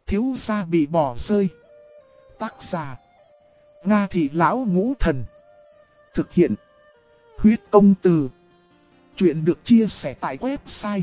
Thiếu gia bị bỏ rơi. Tác giả: Nga Thị Lão Ngũ Thần. Thực hiện: Huyết Công Từ. Chuyện được chia sẻ tại website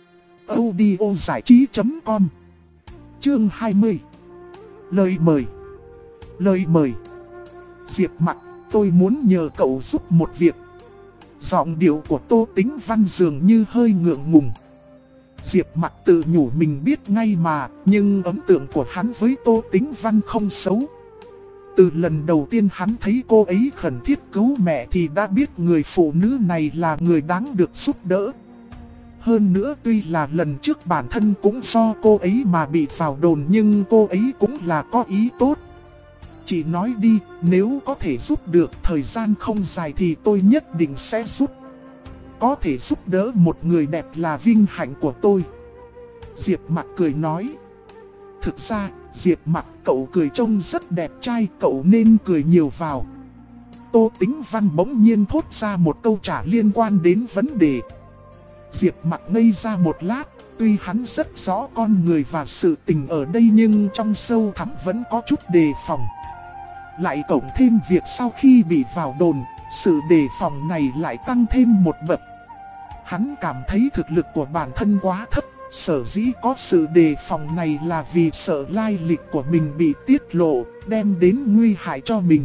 audiozảichí.com. Chương 20. Lời mời. Lời mời. Diệp Mặc, tôi muốn nhờ cậu giúp một việc. Giọng điệu của Tô Tĩnh Văn dường như hơi ngượng ngùng. Diệp Mặc tự nhủ mình biết ngay mà, nhưng ấn tượng của hắn với Tô Tĩnh Văn không xấu. Từ lần đầu tiên hắn thấy cô ấy khẩn thiết cứu mẹ thì đã biết người phụ nữ này là người đáng được giúp đỡ. Hơn nữa tuy là lần trước bản thân cũng do cô ấy mà bị vào đồn, nhưng cô ấy cũng là có ý tốt. Chị nói đi, nếu có thể giúp được, thời gian không dài thì tôi nhất định sẽ giúp. Có thể giúp đỡ một người đẹp là vinh hạnh của tôi. Diệp Mặc cười nói. Thực ra, Diệp Mặc, cậu cười trông rất đẹp trai, cậu nên cười nhiều vào. Tô Tĩnh Văn bỗng nhiên thốt ra một câu trả liên quan đến vấn đề. Diệp Mặc ngây ra một lát, tuy hắn rất rõ con người và sự tình ở đây nhưng trong sâu thẳm vẫn có chút đề phòng. Lại cộng thêm việc sau khi bị vào đồn, sự đề phòng này lại tăng thêm một bậc. Hắn cảm thấy thực lực của bản thân quá thấp, sở dĩ có sự đề phòng này là vì sợ lai lịch của mình bị tiết lộ, đem đến nguy hại cho mình.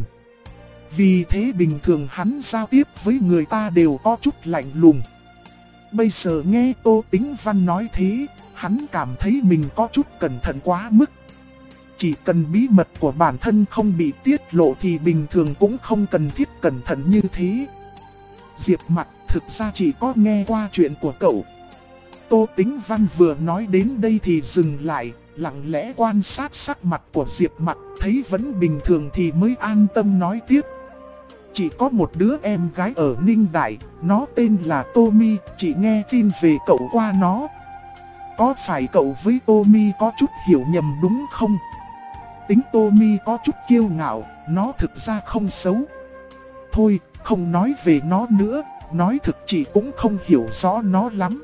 Vì thế bình thường hắn giao tiếp với người ta đều có chút lạnh lùng. Bây giờ nghe Tô Tĩnh Văn nói thế, hắn cảm thấy mình có chút cẩn thận quá mức. Chỉ cần bí mật của bản thân không bị tiết lộ thì bình thường cũng không cần thiết cẩn thận như thế. Diệp Mặc, thực ra chỉ có nghe qua chuyện của cậu. Tô Tĩnh Văn vừa nói đến đây thì dừng lại, lặng lẽ quan sát sắc mặt của Diệp Mặc, thấy vẫn bình thường thì mới an tâm nói tiếp. Chỉ có một đứa em gái ở Ninh Đại, nó tên là Tommy, chị nghe tin về cậu qua nó. Có phải cậu với Tommy có chút hiểu nhầm đúng không? Tính Tommy có chút kiêu ngạo, nó thực ra không xấu. Thôi, không nói về nó nữa, nói thực chị cũng không hiểu rõ nó lắm.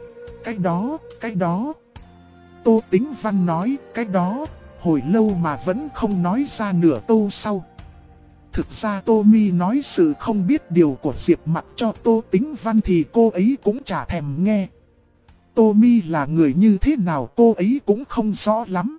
Cái đó. Tô Tĩnh Văn nói, cái đó, hồi lâu mà vẫn không nói ra nửa câu sau. Thực ra Tommy nói sự không biết điều của Diệp Mặc cho Tô Tĩnh Văn thì cô ấy cũng chả thèm nghe. Tommy là người như thế nào cô ấy cũng không rõ lắm.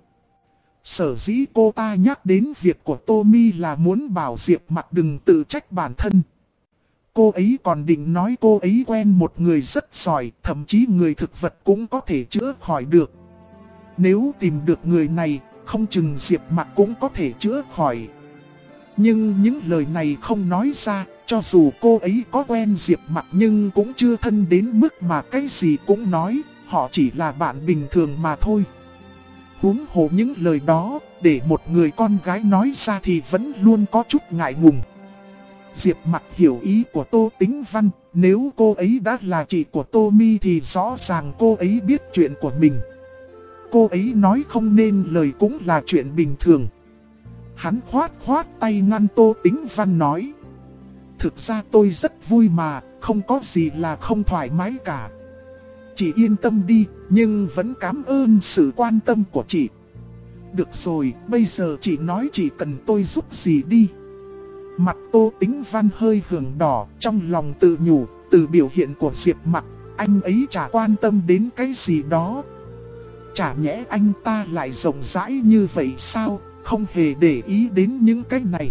Sở dĩ cô ta nhắc đến việc của Tommy là muốn bảo Diệp Mặc đừng tự trách bản thân. Cô ấy còn định nói cô ấy quen một người rất giỏi, thậm chí người thực vật cũng có thể chữa khỏi được. Nếu tìm được người này, không chừng Diệp Mặc cũng có thể chữa khỏi. Nhưng những lời này không nói ra, cho dù cô ấy có quen Diệp Mặc nhưng cũng chưa thân đến mức mà cái gì cũng nói, họ chỉ là bạn bình thường mà thôi. Huống hồ những lời đó, để một người con gái nói ra thì vẫn luôn có chút ngại ngùng. Diệp Mặc hiểu ý của Tô Tĩnh Văn, nếu cô ấy đã là chị của Tommy thì rõ ràng cô ấy biết chuyện của mình. Cô ấy nói không nên lời cũng là chuyện bình thường. Hắn khoát tay ngăn Tô Tĩnh Văn nói. Thực ra tôi rất vui mà, không có gì là không thoải mái cả. Chị yên tâm đi, nhưng vẫn cảm ơn sự quan tâm của chị. Được rồi, bây giờ chị nói chị cần tôi giúp gì đi. Mặt Tô Tĩnh Văn hơi hưởng đỏ, trong lòng tự nhủ, từ biểu hiện của Diệp Mặc, anh ấy chả quan tâm đến cái gì đó. Chả nhẽ anh ta lại rộng rãi như vậy sao, không hề để ý đến những cái này.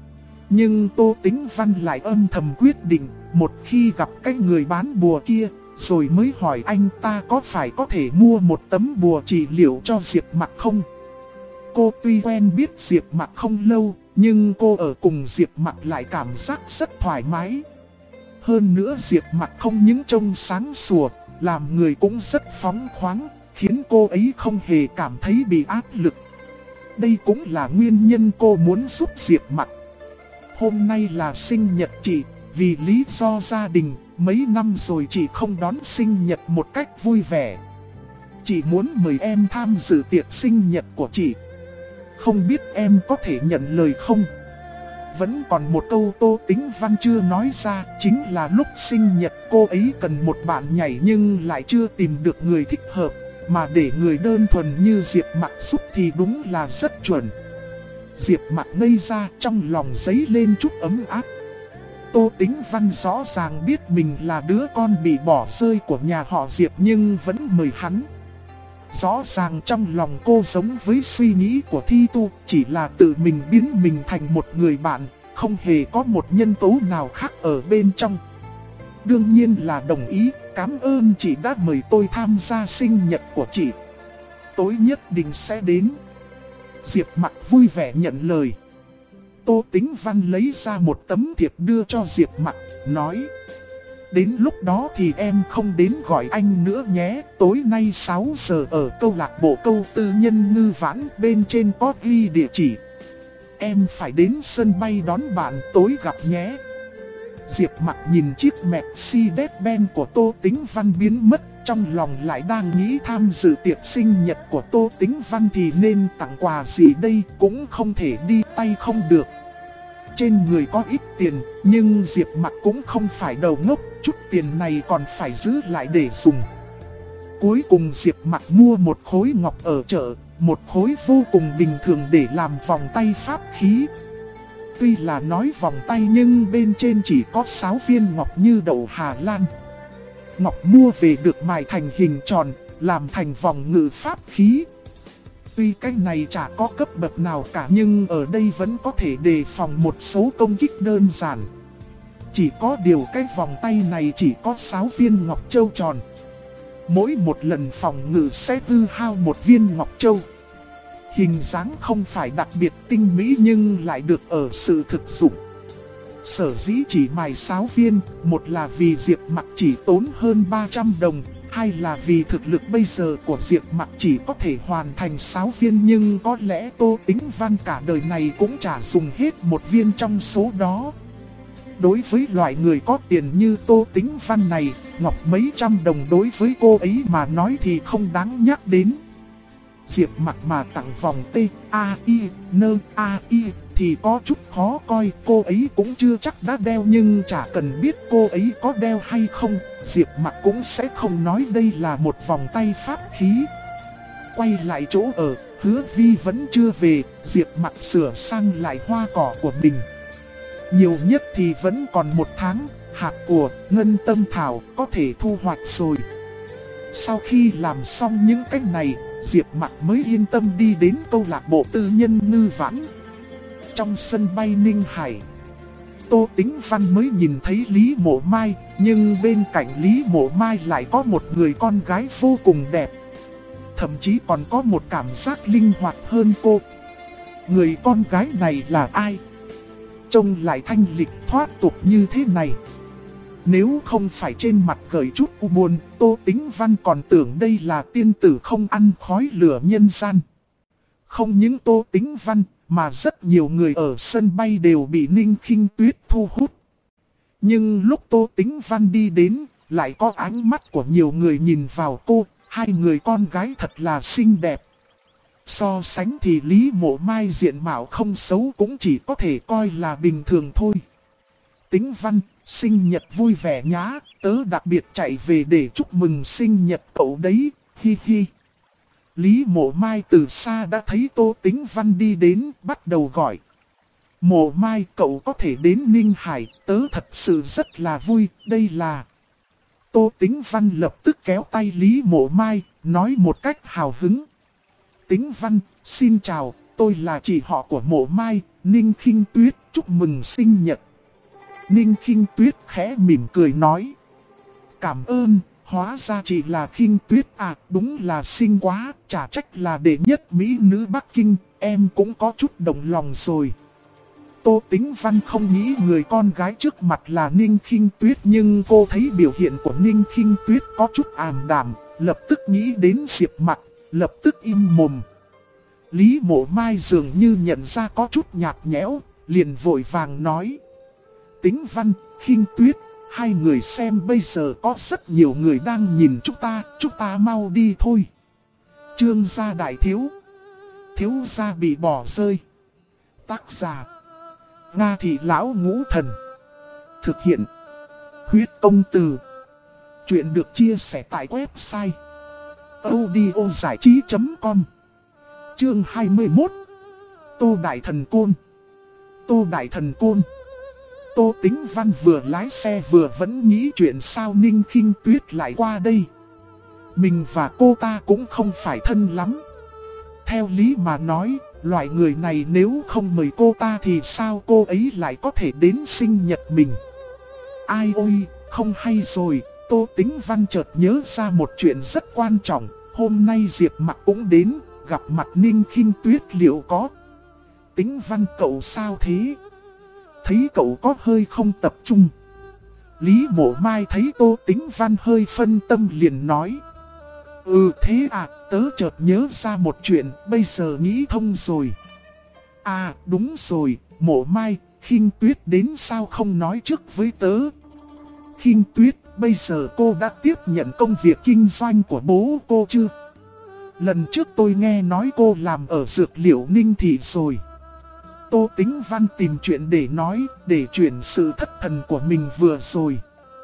Nhưng Tô Tĩnh Văn lại âm thầm quyết định, một khi gặp cái người bán bùa kia, rồi mới hỏi anh ta có phải có thể mua một tấm bùa trị liệu cho Diệp Mặc không. Cô tuy quen biết Diệp Mặc không lâu, nhưng cô ở cùng Diệp Mặc lại cảm giác rất thoải mái. Hơn nữa Diệp Mặc không những trông sáng sủa, làm người cũng rất phóng khoáng, khiến cô ấy không hề cảm thấy bị áp lực. Đây cũng là nguyên nhân cô muốn giúp Diệp Mặc. Hôm nay là sinh nhật chị, vì lý do gia đình, mấy năm rồi chị không đón sinh nhật một cách vui vẻ. Chị muốn mời em tham dự tiệc sinh nhật của chị. Không biết em có thể nhận lời không? Vẫn còn một câu Tô Tĩnh Văn chưa nói ra, chính là lúc sinh nhật cô ấy cần một bạn nhảy nhưng lại chưa tìm được người thích hợp. mà để người đơn thuần như Diệp Mặc giúp thì đúng là rất chuẩn. Diệp Mặc ngây ra, trong lòng dấy lên chút ấm áp. Tô Tĩnh Văn rõ ràng biết mình là đứa con bị bỏ rơi của nhà họ Diệp nhưng vẫn mời hắn. Rõ ràng trong lòng cô giống với suy nghĩ của Thi Tu, chỉ là tự mình biến mình thành một người bạn, không hề có một nhân tố nào khác ở bên trong. Đương nhiên là đồng ý, cảm ơn chị đã mời tôi tham gia sinh nhật của chị. Tối nhất định sẽ đến. Diệp Mặc vui vẻ nhận lời. Tô Tĩnh Văn lấy ra một tấm thiệp đưa cho Diệp Mặc, nói: đến lúc đó thì em không đến gọi anh nữa nhé. Tối nay 6 giờ ở câu lạc bộ câu tư nhân Ngư Vãn, bên trên có ghi địa chỉ. Em phải đến sân bay đón bạn, tối gặp nhé. Diệp Mặc nhìn chiếc Mercedes-Benz của Tô Tĩnh Văn biến mất, trong lòng lại đang nghĩ tham dự tiệc sinh nhật của Tô Tĩnh Văn thì nên tặng quà gì đây, cũng không thể đi tay không được. Trên người có ít tiền, nhưng Diệp Mặc cũng không phải đầu ngốc, chút tiền này còn phải giữ lại để dùng. Cuối cùng Diệp Mặc mua một khối ngọc ở chợ, một khối vô cùng bình thường để làm vòng tay pháp khí. Tuy là nói vòng tay nhưng bên trên chỉ có 6 viên ngọc như đậu Hà Lan. Ngọc mua về được mài thành hình tròn, làm thành vòng ngự pháp khí. Tuy cái này chả có cấp bậc nào cả nhưng ở đây vẫn có thể đề phòng một số công kích đơn giản. Chỉ có điều cái vòng tay này chỉ có 6 viên ngọc châu tròn. Mỗi một lần phòng ngự sẽ tiêu hao một viên ngọc châu. Hình dáng không phải đặc biệt tinh mỹ nhưng lại được ở sự thực dụng. Sở dĩ chỉ mài 6 viên, một là vì Diệp Mặc chỉ tốn hơn 300 đồng, hai là vì thực lực bây giờ của Diệp Mặc chỉ có thể hoàn thành 6 viên nhưng có lẽ Tô Tĩnh Văn cả đời này cũng chả dùng hết một viên trong số đó. Đối với loại người có tiền như Tô Tĩnh Văn này, ngọc mấy trăm đồng đối với cô ấy mà nói thì không đáng nhắc đến. Diệp Mặc mà tặng vòng T-A-I-N-A-I thì có chút khó coi, cô ấy cũng chưa chắc đã đeo nhưng chả cần biết cô ấy có đeo hay không, Diệp Mặc cũng sẽ không nói đây là một vòng tay pháp khí. Quay lại chỗ ở, Hứa Vi vẫn chưa về, Diệp Mặc sửa sang lại hoa cỏ của mình. Nhiều nhất thì vẫn còn 1 tháng, hạt của ngân tâm thảo có thể thu hoạch rồi. Sau khi làm xong những cách này, Diệp Mặc mới yên tâm đi đến câu lạc bộ tư nhân Ngư Vãn. Trong sân bay Ninh Hải, Tô Tĩnh Văn mới nhìn thấy Lý Mộ Mai, nhưng bên cạnh Lý Mộ Mai lại có một người con gái vô cùng đẹp. Thậm chí còn có một cảm giác linh hoạt hơn cô. Người con gái này là ai? Trông lại thanh lịch thoát tục như thế này. Nếu không phải trên mặt gợi chút u buồn, Tô Tĩnh Văn còn tưởng đây là tiên tử không ăn khói lửa nhân gian. Không những Tô Tĩnh Văn, mà rất nhiều người ở sân bay đều bị Ninh Khinh Tuyết thu hút. Nhưng lúc Tô Tĩnh Văn đi đến, lại có ánh mắt của nhiều người nhìn vào cô, hai người con gái thật là xinh đẹp. So sánh thì Lý Mộ Mai diện mạo không xấu cũng chỉ có thể coi là bình thường thôi. Tĩnh Văn, sinh nhật vui vẻ nhá, tớ đặc biệt chạy về để chúc mừng sinh nhật cậu đấy, hi hi. Lý Mộ Mai từ xa đã thấy Tô Tĩnh Văn đi đến, bắt đầu gọi. Mộ Mai, cậu có thể đến Ninh Hải, tớ thật sự rất là vui, đây là... Tô Tĩnh Văn lập tức kéo tay Lý Mộ Mai, nói một cách hào hứng. Tĩnh Văn, xin chào, tôi là chị họ của Mộ Mai, Ninh Khinh Tuyết, chúc mừng sinh nhật. Ninh Khinh Tuyết khẽ mỉm cười nói. Cảm ơn, hóa ra chị là Khinh Tuyết à, đúng là xinh quá, chả trách là đệ nhất mỹ nữ Bắc Kinh, em cũng có chút động lòng rồi. Tô Tĩnh Văn không nghĩ người con gái trước mặt là Ninh Khinh Tuyết nhưng cô thấy biểu hiện của Ninh Khinh Tuyết có chút ảm đạm, lập tức nghĩ đến Diệp Mặc, lập tức im mồm. Lý Mộ Mai dường như nhận ra có chút nhạt nhẽo, liền vội vàng nói. Tĩnh Văn, Khinh Tuyết, hai người xem bây giờ có rất nhiều người đang nhìn chúng ta mau đi thôi. Trương gia đại thiếu, thiếu gia bị bỏ rơi. Tác giả Nga Thị Lão Ngũ Thần. Thực hiện Huyết Công Từ. Chuyện được chia sẻ tại website audiozảichí.com. Chương 21. Tô Đại Thần Côn. Tô Đại Thần Côn. Tô Tĩnh Văn vừa lái xe vừa vẫn nghĩ chuyện sao Ninh Khinh Tuyết lại qua đây. Mình và cô ta cũng không phải thân lắm. Theo lý mà nói, loại người này nếu không mời cô ta thì sao cô ấy lại có thể đến sinh nhật mình. Ai ôi, không hay rồi, Tô Tĩnh Văn chợt nhớ ra một chuyện rất quan trọng. Hôm nay Diệp Mặc cũng đến, gặp mặt Ninh Khinh Tuyết liệu có. Tĩnh Văn cậu sao thế? Thấy cậu có hơi không tập trung. Lý Mộ Mai thấy Tô Tĩnh Văn hơi phân tâm liền nói. Thế à, tớ chợt nhớ ra một chuyện, bây giờ nghĩ thông rồi. À đúng rồi, Mộ Mai, Khinh Tuyết đến sao không nói trước với tớ. Khinh Tuyết, bây giờ cô đã tiếp nhận công việc kinh doanh của bố cô chưa? Lần trước tôi nghe nói cô làm ở Dược Liệu Ninh Thị rồi. Tô Tĩnh Văn tìm chuyện để nói, để chuyển sự thất thần của mình vừa rồi.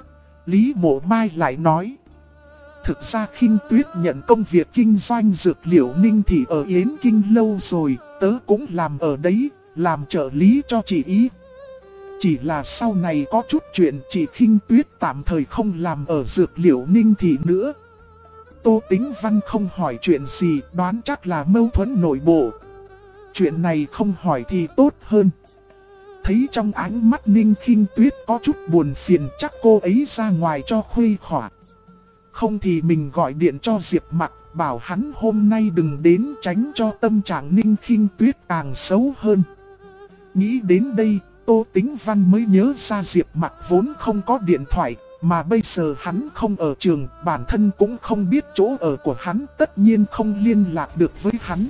Lý Mộ Mai lại nói. Thực ra Khinh Tuyết nhận công việc kinh doanh Dược Liệu Ninh Thị ở Yến Kinh lâu rồi, tớ cũng làm ở đấy, làm trợ lý cho chị ý. Chỉ là sau này có chút chuyện chị Khinh Tuyết tạm thời không làm ở Dược Liệu Ninh Thị nữa. Tô Tĩnh Văn không hỏi chuyện gì, đoán chắc là mâu thuẫn nội bộ. Chuyện này không hỏi thì tốt hơn. Thấy trong ánh mắt Ninh Khinh Tuyết có chút buồn phiền, chắc cô ấy ra ngoài cho khuây khỏa. Không thì mình gọi điện cho Diệp Mặc, bảo hắn hôm nay đừng đến, tránh cho tâm trạng Ninh Khinh Tuyết càng xấu hơn. Nghĩ đến đây, Tô Tĩnh Văn mới nhớ ra Diệp Mặc vốn không có điện thoại, mà bây giờ hắn không ở trường, bản thân cũng không biết chỗ ở của hắn, tất nhiên không liên lạc được với hắn.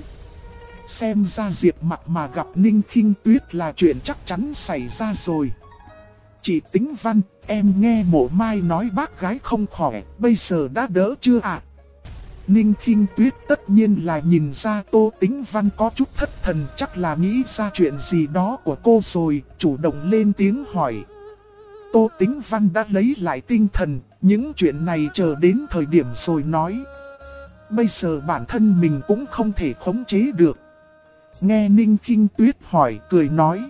Xem ra Diệp Mặc mà gặp Ninh Khinh Tuyết là chuyện chắc chắn xảy ra rồi. Chị Tĩnh Văn, em nghe Mộ Mai nói bác gái không khỏe, bây giờ đã đỡ chưa ạ? Ninh Khinh Tuyết tất nhiên là nhìn ra Tô Tĩnh Văn có chút thất thần, chắc là nghĩ ra chuyện gì đó của cô rồi, chủ động lên tiếng hỏi. Tô Tĩnh Văn đã lấy lại tinh thần, những chuyện này chờ đến thời điểm rồi nói. Bây giờ bản thân mình cũng không thể khống chế được. Nghe Ninh Khinh Tuyết hỏi, cười nói.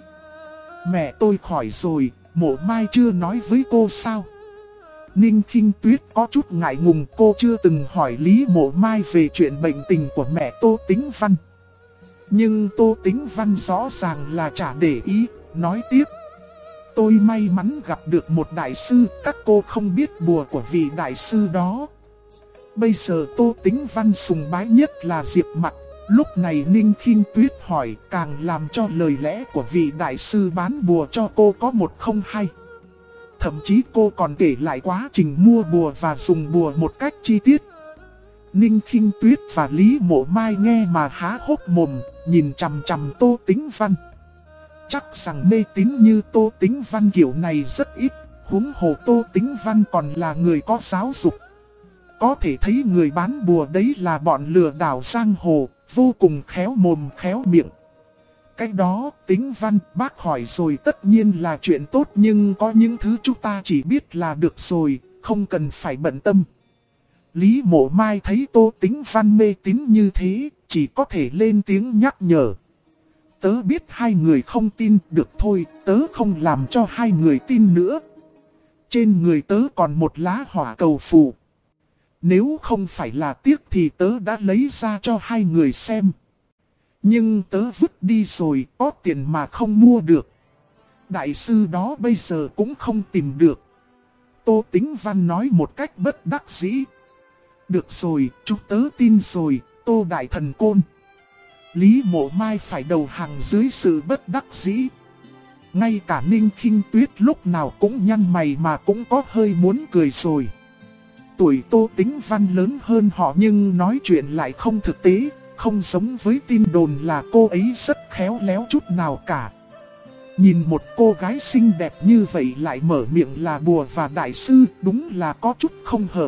Mẹ tôi khỏi rồi, Mộ Mai chưa nói với cô sao? Ninh Khinh Tuyết có chút ngại ngùng, cô chưa từng hỏi Lý Mộ Mai về chuyện bệnh tình của mẹ Tô Tĩnh Văn. Nhưng Tô Tĩnh Văn rõ ràng là chả để ý, nói tiếp. Tôi may mắn gặp được một đại sư, các cô không biết bùa của vị đại sư đó. Bây giờ Tô Tĩnh Văn sùng bái nhất là Diệp Mặc. Lúc này Ninh Khinh Tuyết hỏi càng làm cho lời lẽ của vị đại sư bán bùa cho cô có một không hay. Thậm chí cô còn kể lại quá trình mua bùa và dùng bùa một cách chi tiết. Ninh Khinh Tuyết và Lý Mộ Mai nghe mà há hốc mồm, nhìn chằm chằm Tô Tĩnh Văn. Chắc rằng mê tín như Tô Tĩnh Văn kiểu này rất ít, huống hồ Tô Tĩnh Văn còn là người có giáo dục. Có thể thấy người bán bùa đấy là bọn lừa đảo giang hồ, vô cùng khéo mồm khéo miệng. Cái đó, Tĩnh Văn, bác hỏi rồi tất nhiên là chuyện tốt, nhưng có những thứ chúng ta chỉ biết là được rồi, không cần phải bận tâm. Lý Mộ Mai thấy Tô Tĩnh Văn mê tín như thế, chỉ có thể lên tiếng nhắc nhở. Tớ biết hai người không tin, được thôi, tớ không làm cho hai người tin nữa. Trên người tớ còn một lá hỏa cầu phù. Nếu không phải là tiếc thì tớ đã lấy ra cho hai người xem. Nhưng tớ vứt đi rồi, có tiền mà không mua được. Đại sư đó bây giờ cũng không tìm được. Tô Tĩnh Văn nói một cách bất đắc dĩ. Được rồi, chúng tớ tin rồi, Tô Đại Thần Côn. Lý Mộ Mai phải đầu hàng dưới sự bất đắc dĩ. Ngay cả Ninh Khinh Tuyết lúc nào cũng nhăn mày mà cũng có hơi muốn cười rồi. Tuổi Tô Tĩnh Văn lớn hơn họ nhưng nói chuyện lại không thực tế, không giống với tin đồn là cô ấy rất khéo léo chút nào cả. Nhìn một cô gái xinh đẹp như vậy lại mở miệng là bùa và đại sư, đúng là có chút không hợp.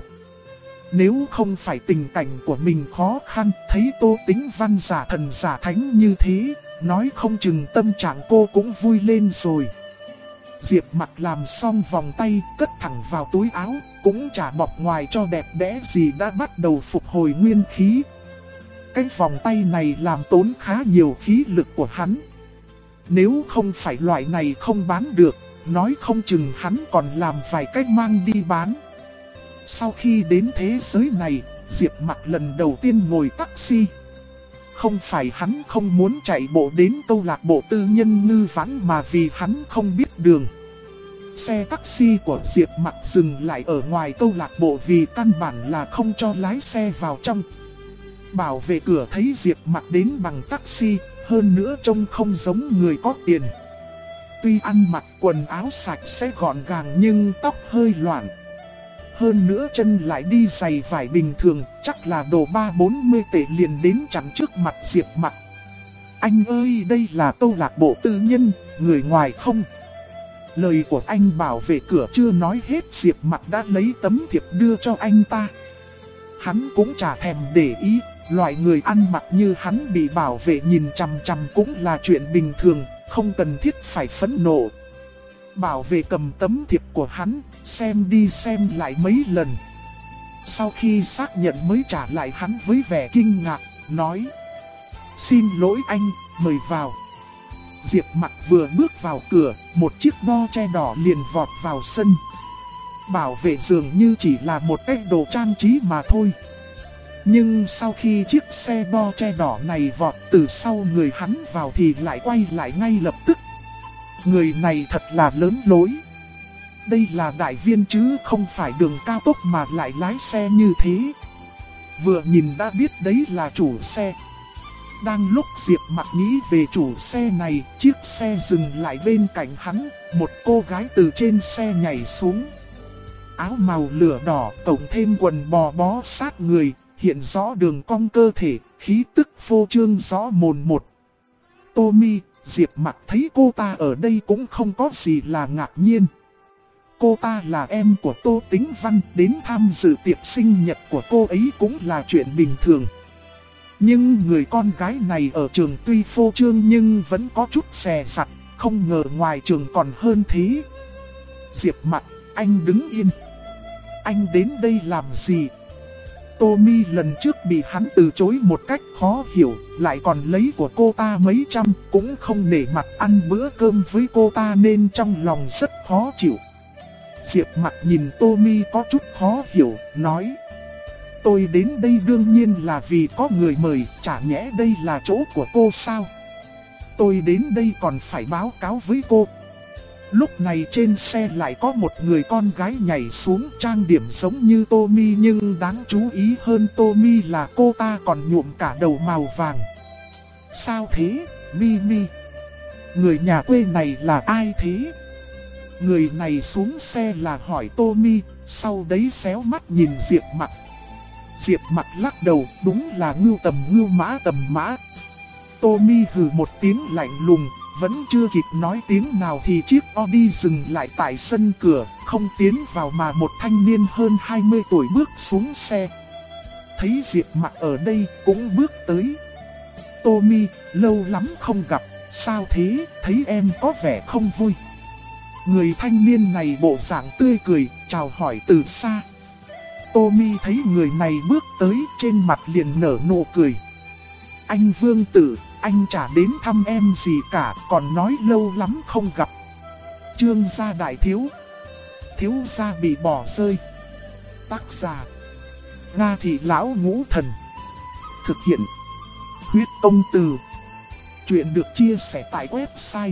Nếu không phải tình cảnh của mình khó khăn, thấy Tô Tĩnh Văn giả thần giả thánh như thế, nói không chừng tâm trạng cô cũng vui lên rồi. Diệp Mặc làm xong vòng tay, cất thẳng vào túi áo, cũng chả bọc ngoài cho đẹp đẽ gì đã bắt đầu phục hồi nguyên khí. Cái vòng tay này làm tốn khá nhiều khí lực của hắn. Nếu không phải loại này không bán được, nói không chừng hắn còn làm vài cách mang đi bán. Sau khi đến thế giới này, Diệp Mặc lần đầu tiên ngồi taxi. Không phải hắn không muốn chạy bộ đến câu lạc bộ tư nhân Ngư Vãn mà vì hắn không biết đường. Xe taxi của Diệp Mặc dừng lại ở ngoài câu lạc bộ vì căn bản là không cho lái xe vào trong. Bảo vệ cửa thấy Diệp Mặc đến bằng taxi, hơn nữa trông không giống người có tiền. Tuy ăn mặc quần áo sạch sẽ gọn gàng nhưng tóc hơi loạn. Hơn nữa chân lại đi giày vải bình thường, chắc là đồ 30-40 tệ liền đến chắn trước mặt Diệp Mặc. Anh ơi, đây là câu lạc bộ tư nhân, người ngoài không? Lời của anh bảo vệ cửa chưa nói hết, Diệp Mặc đã lấy tấm thiệp đưa cho anh ta. Hắn cũng chả thèm để ý, loại người ăn mặc như hắn bị bảo vệ nhìn chằm chằm cũng là chuyện bình thường, không cần thiết phải phẫn nộ. Bảo vệ cầm tấm thiệp của hắn, xem đi xem lại mấy lần. Sau khi xác nhận mới trả lại hắn với vẻ kinh ngạc, nói: "Xin lỗi anh, mời vào." Diệp Mặc vừa bước vào cửa, một chiếc bo che đỏ liền vọt vào sân. Bảo vệ dường như chỉ là một cái đồ trang trí mà thôi. Nhưng sau khi chiếc xe bo che đỏ này vọt từ sau người hắn vào thì lại quay lại ngay lập tức. Người này thật là lớn lối. Đây là đại viên chứ không phải đường cao tốc mà lại lái xe như thế. Vừa nhìn đã biết đấy là chủ xe. Đang lúc Diệp Mặc nghĩ về chủ xe này, chiếc xe dừng lại bên cạnh hắn, một cô gái từ trên xe nhảy xuống. Áo màu lửa đỏ cộng thêm quần bò bó sát người, hiện rõ đường cong cơ thể, khí tức phô trương rõ mồn một. Tommy, Diệp Mặc thấy cô ta ở đây cũng không có gì là ngạc nhiên. Cô ta là em của Tô Tĩnh Văn, đến tham dự tiệc sinh nhật của cô ấy cũng là chuyện bình thường. Nhưng người con gái này ở trường tuy phô trương nhưng vẫn có chút xè sặt, không ngờ ngoài trường còn hơn thế. Diệp Mặc, anh đứng yên. Anh đến đây làm gì? Tommy lần trước bị hắn từ chối một cách khó hiểu, lại còn lấy của cô ta mấy trăm, cũng không nể mặt ăn bữa cơm với cô ta nên trong lòng rất khó chịu. Diệp Mặc nhìn Tommy có chút khó hiểu, nói: "Tôi đến đây đương nhiên là vì có người mời, chả nhẽ đây là chỗ của cô sao? Tôi đến đây còn phải báo cáo với cô." Lúc này trên xe lại có một người con gái nhảy xuống, trang điểm giống như Tommy nhưng đáng chú ý hơn Tommy là cô ta còn nhuộm cả đầu màu vàng. Sao thế, Mimi? Người nhà quê này là ai thế? Người này xuống xe là hỏi Tommy, sau đấy xéo mắt nhìn Diệp Mặc. Diệp Mặc lắc đầu, đúng là ngưu mã tầm mã. Tommy hừ một tiếng lạnh lùng. Vẫn chưa kịp nói tiếng nào thì chiếc Audi dừng lại tại sân cửa, không tiến vào mà một thanh niên hơn 20 tuổi bước xuống xe. Thấy Diệp Mặc ở đây cũng bước tới. "Tommy, lâu lắm không gặp, sao thế, thấy em có vẻ không vui." Người thanh niên này bộ dạng tươi cười, chào hỏi từ xa. Tommy thấy người này bước tới, trên mặt liền nở nụ cười. "Anh Vương Tử, anh chả đến thăm em gì cả, còn nói lâu lắm không gặp." Chương gia đại thiếu. Thiếu gia bị bỏ rơi. Tác giả: Nga Thị Lão Ngũ Thần. Thực hiện: Huyết Công Từ. Chuyện được chia sẻ tại website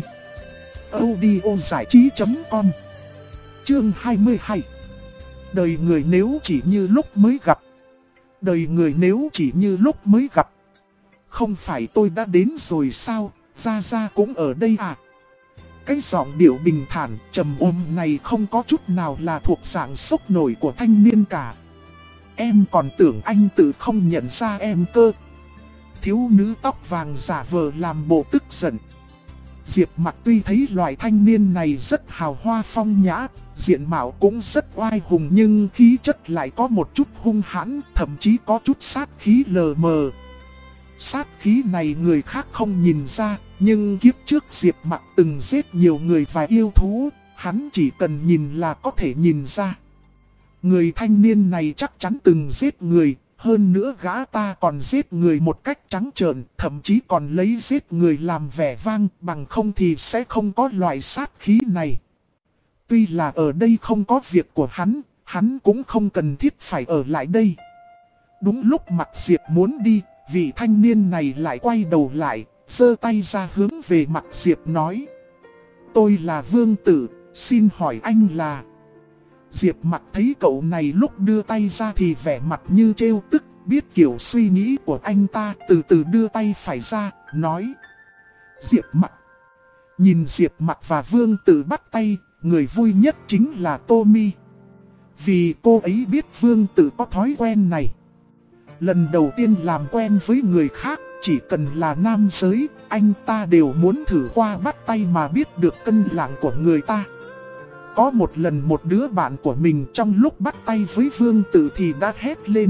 audiozảichí.com. Chương 22. Đời người nếu chỉ như lúc mới gặp. Đời người nếu chỉ như lúc mới gặp. Không phải tôi đã đến rồi sao, Gia Gia cũng ở đây à? Cái giọng điệu bình thản, trầm ổn này không có chút nào là thuộc dạng sốc nổi của thanh niên cả. Em còn tưởng anh tự không nhận ra em cơ. Thiếu nữ tóc vàng giả vờ làm bộ tức giận. Diệp Mặc tuy thấy loại thanh niên này rất hào hoa phong nhã, diện mạo cũng rất oai hùng nhưng khí chất lại có một chút hung hãn, thậm chí có chút sát khí lờ mờ. Sát khí này người khác không nhìn ra, nhưng kiếp trước Diệp Mặc từng giết nhiều người và yêu thú, hắn chỉ cần nhìn là có thể nhìn ra. Người thanh niên này chắc chắn từng giết người, hơn nữa gã ta còn giết người một cách trắng trợn, thậm chí còn lấy giết người làm vẻ vang, bằng không thì sẽ không có loại sát khí này. Tuy là ở đây không có việc của hắn cũng không cần thiết phải ở lại đây. Đúng lúc Mạc Diệp muốn đi, vị thanh niên này lại quay đầu lại, giơ tay ra hướng về Mạc Diệp nói: tôi là Vương Tử, xin hỏi anh là... Diệp Mặc thấy cậu này lúc đưa tay ra thì vẻ mặt như trêu tức, biết kiểu suy nghĩ của anh ta, từ từ đưa tay phải ra, nói: Diệp Mặc. Nhìn Diệp Mặc và Vương Tử bắt tay, người vui nhất chính là Tommy. Vì cô ấy biết Vương Tử có thói quen này. Lần đầu tiên làm quen với người khác, chỉ cần là nam giới, anh ta đều muốn thử qua bắt tay mà biết được cân nặng của người ta. Có một lần một đứa bạn của mình trong lúc bắt tay với Vương Tử thì đã hét lên.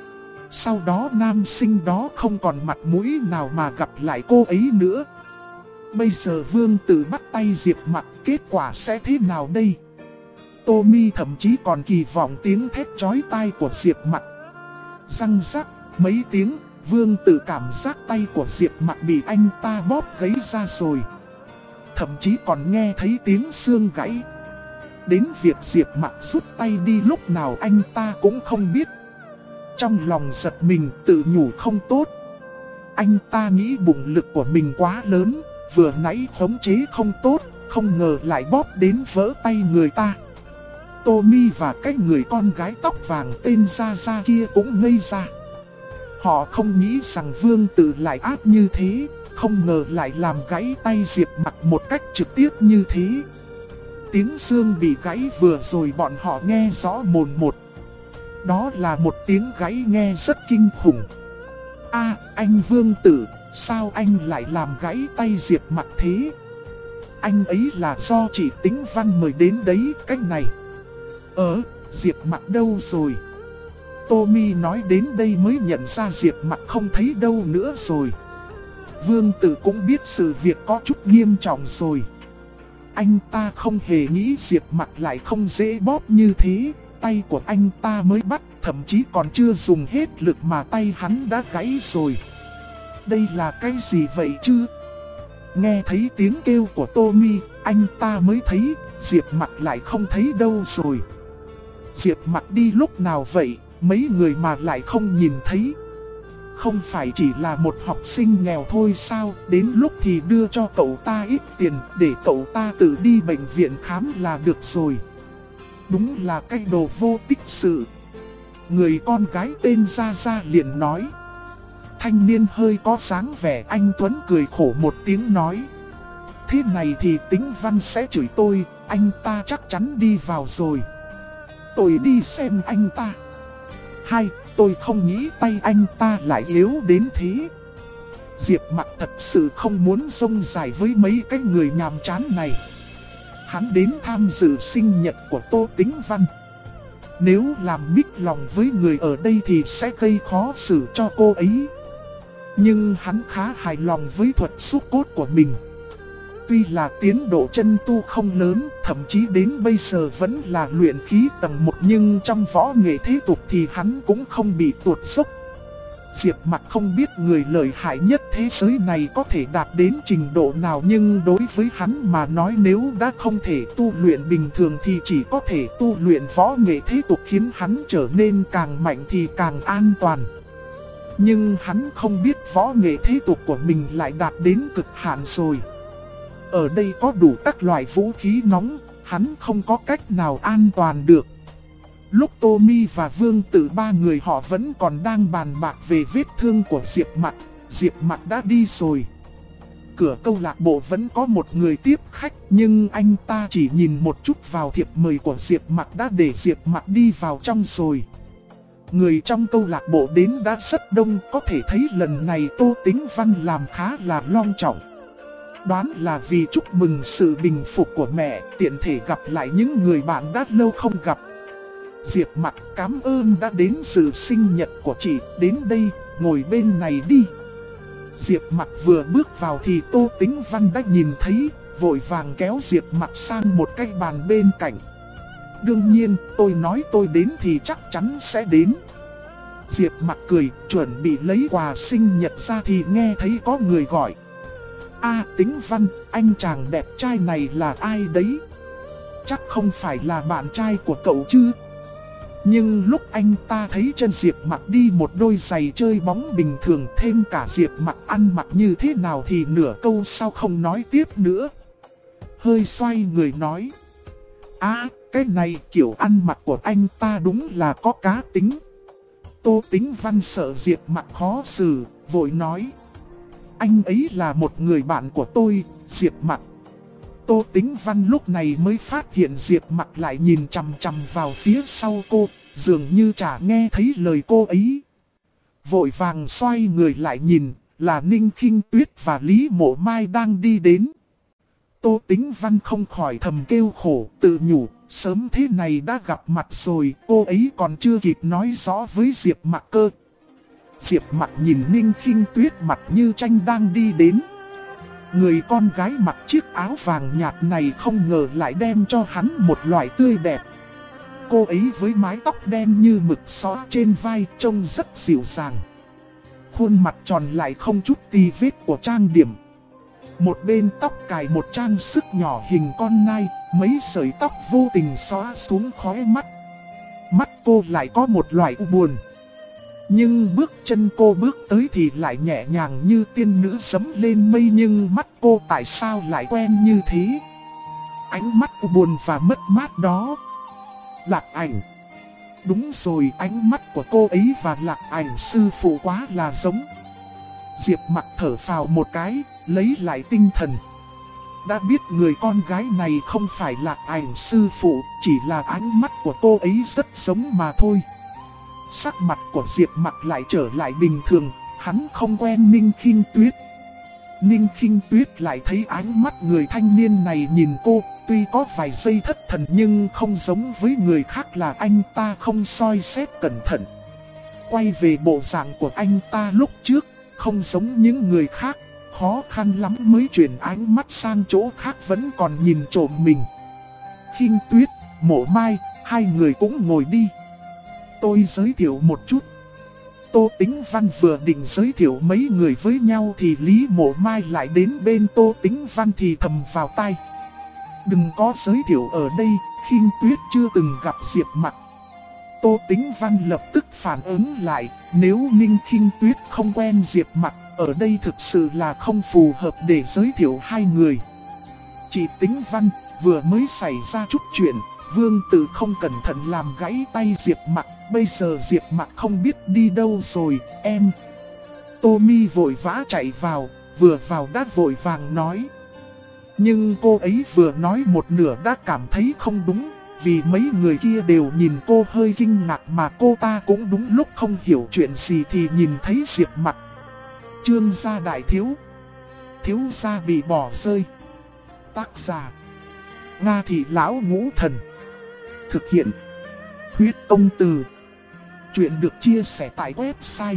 Sau đó nam sinh đó không còn mặt mũi nào mà gặp lại cô ấy nữa. Bây giờ Vương Tử bắt tay Diệp Mặc, kết quả sẽ thế nào đây? Tommy thậm chí còn kỳ vọng tiếng thét chói tai của Diệp Mặc. Răng rắc mấy tiếng, Vương Tử cảm giác tay của Diệp Mặc bị anh ta bóp gãy ra rồi. Thậm chí còn nghe thấy tiếng xương gãy. Đến việc Diệp Mặc rút tay đi lúc nào anh ta cũng không biết. Trong lòng giật mình, tự nhủ không tốt. Anh ta nghĩ bụng lực của mình quá lớn, vừa nãy khống chế không tốt, không ngờ lại bóp đến vỡ tay người ta. Tommy và cái người con gái tóc vàng tên Gia Gia kia cũng ngây ra. Họ không nghĩ rằng Vương Tử lại ác như thế, không ngờ lại làm gãy tay Diệp Mặc một cách trực tiếp như thế. Tiếng xương bị gãy vừa rồi bọn họ nghe rõ mồn một. Đó là một tiếng gãy nghe rất kinh khủng. Anh Vương Tử, sao anh lại làm gãy tay Diệp Mặc thế? Anh ấy là do chị Tĩnh Văn mời đến đấy, cách này. Diệp Mặc đâu rồi? Tommy nói đến đây mới nhận ra Diệp Mặc không thấy đâu nữa rồi. Vương Tử cũng biết sự việc có chút nghiêm trọng rồi. Anh ta không hề nghĩ Diệp Mặc lại không dễ bóp như thế. Tay của anh ta mới bắt, thậm chí còn chưa dùng hết lực mà tay hắn đã gãy rồi. Đây là cái gì vậy chứ? Nghe thấy tiếng kêu của Tommy, anh ta mới thấy Diệp Mặc lại không thấy đâu rồi. Diệp Mặc đi lúc nào vậy, mấy người mà lại không nhìn thấy? Không phải chỉ là một học sinh nghèo thôi sao, đến lúc thì đưa cho cậu ta ít tiền để cậu ta tự đi bệnh viện khám là được rồi. Đúng là cái đồ vô tích sự. Người con gái tên Gia Gia liền nói. Thanh niên hơi có dáng vẻ anh tuấn cười khổ một tiếng nói. Thế này thì Tĩnh Văn sẽ chửi tôi, anh ta chắc chắn đi vào rồi. Tôi đi xem anh ta. Tôi không nghĩ tay anh ta lại yếu đến thế. Diệp Mặc thật sự không muốn xông dài với mấy cái người nhàm chán này. Hắn đến tham dự sinh nhật của Tô Tĩnh Văn. Nếu làm mít lòng với người ở đây thì sẽ gây khó xử cho cô ấy. Nhưng hắn khá hài lòng với thuật xúc cốt của mình. Tuy là tiến độ chân tu không lớn, thậm chí đến bây giờ vẫn là luyện khí tầng 1, nhưng trong võ nghệ thế tục thì hắn cũng không bị tuột dốc. Diệp Mặc không biết người lợi hại nhất thế giới này có thể đạt đến trình độ nào, nhưng đối với hắn mà nói, nếu đã không thể tu luyện bình thường thì chỉ có thể tu luyện võ nghệ thế tục, khiến hắn trở nên càng mạnh thì càng an toàn. Nhưng hắn không biết võ nghệ thế tục của mình lại đạt đến cực hạn rồi. Ở đây có đủ các loại vũ khí nóng, hắn không có cách nào an toàn được. Lúc Tommy và Vương Tử ba người họ vẫn còn đang bàn bạc về vết thương của Diệp Mặc đã đi rồi. Cửa câu lạc bộ vẫn có một người tiếp khách, nhưng anh ta chỉ nhìn một chút vào thiệp mời của Diệp Mặc đã để Diệp Mặc đi vào trong rồi. Người trong câu lạc bộ đến đã rất đông, có thể thấy lần này Tô Tĩnh Văn làm khá là long trọng. Đoán là vì chúc mừng sự bình phục của mẹ, tiện thể gặp lại những người bạn đã lâu không gặp. Diệp Mặc cảm ơn đã đến dự sinh nhật của chị, đến đây, ngồi bên này đi. Diệp Mặc vừa bước vào thì Tô Tĩnh Văn đã nhìn thấy, vội vàng kéo Diệp Mặc sang một cái bàn bên cạnh. Đương nhiên, tôi nói tôi đến thì chắc chắn sẽ đến. Diệp Mặc cười, chuẩn bị lấy quà sinh nhật ra thì nghe thấy có người gọi. Tĩnh Văn, anh chàng đẹp trai này là ai đấy? Chắc không phải là bạn trai của cậu chứ? Nhưng lúc anh ta thấy chân Diệp Mặc đi một đôi giày chơi bóng bình thường, thêm cả Diệp Mặc ăn mặc như thế nào thì nửa câu sau không nói tiếp nữa. Hơi xoay người nói. Cái này kiểu ăn mặc của anh ta đúng là có cá tính. Tô Tĩnh Văn sợ Diệp Mặc khó xử, vội nói. Anh ấy là một người bạn của tôi, Diệp Mặc. Tô Tĩnh Văn lúc này mới phát hiện Diệp Mặc lại nhìn chằm chằm vào phía sau cô, dường như chả nghe thấy lời cô ấy. Vội vàng xoay người lại nhìn, là Ninh Khinh Tuyết và Lý Mộ Mai đang đi đến. Tô Tĩnh Văn không khỏi thầm kêu khổ, tự nhủ, sớm thế này đã gặp mặt rồi, cô ấy còn chưa kịp nói rõ với Diệp Mặc cơ. Diệp Mặc nhìn Ninh Khinh Tuyết mặt như tranh đang đi đến. Người con gái mặc chiếc áo vàng nhạt này không ngờ lại đem cho hắn một loại tươi đẹp. Cô ấy với mái tóc đen như mực xõa trên vai trông rất dịu dàng. Khuôn mặt tròn lại không chút tì vết của trang điểm. Một bên tóc cài một trang sức nhỏ hình con nai, mấy sợi tóc vô tình xõa xuống khóe mắt. Mắt cô lại có một loại u buồn. Nhưng bước chân cô bước tới thì lại nhẹ nhàng như tiên nữ sấm lên mây, nhưng mắt cô tại sao lại quen như thế? Ánh mắt u buồn và mất mát đó. Lạc Ảnh. Đúng rồi, ánh mắt của cô ấy và Lạc Ảnh sư phụ quá là giống. Diệp Mặc thở phào một cái, lấy lại tinh thần. Đã biết người con gái này không phải Lạc Ảnh sư phụ, chỉ là ánh mắt của cô ấy rất giống mà thôi. Sắc mặt của Diệp Mặc lại trở lại bình thường, hắn không quen Ninh Khinh Tuyết. Ninh Khinh Tuyết lại thấy ánh mắt người thanh niên này nhìn cô, tuy có vài giây thất thần nhưng không giống với người khác, là anh ta không soi xét cẩn thận. Quay về bộ dạng của anh ta lúc trước, không giống những người khác, khó khăn lắm mới chuyển ánh mắt sang chỗ khác vẫn còn nhìn trộm mình. Khinh Tuyết, Mộ Mai, hai người cũng ngồi đi. Tôi giới thiệu một chút. Tô Tĩnh Văn vừa định giới thiệu mấy người với nhau thì Lý Mộ Mai lại đến bên Tô Tĩnh Văn thì thầm vào tai. Đừng có giới thiệu ở đây, Khinh Tuyết chưa từng gặp Diệp Mặc. Tô Tĩnh Văn lập tức phản ứng lại, nếu Ninh Khinh Tuyết không quen Diệp Mặc, ở đây thực sự là không phù hợp để giới thiệu hai người. Chị Tĩnh Văn, vừa mới xảy ra chút chuyện, Vương Tử không cẩn thận làm gãy tay Diệp Mặc, bây giờ Diệp Mặc không biết đi đâu rồi, em. Tô Mi vội vã chạy vào, vừa vào đã vội vàng nói. Nhưng cô ấy vừa nói một nửa đã cảm thấy không đúng, vì mấy người kia đều nhìn cô hơi kinh ngạc mà cô ta cũng đúng lúc không hiểu chuyện gì thì nhìn thấy Diệp Mặc. Trương gia đại thiếu. Thiếu gia bị bỏ rơi. Tác giả Nga Thị Lão Ngũ Thần. Thực hiện Huyết Công Từ. Chuyện được chia sẻ tại website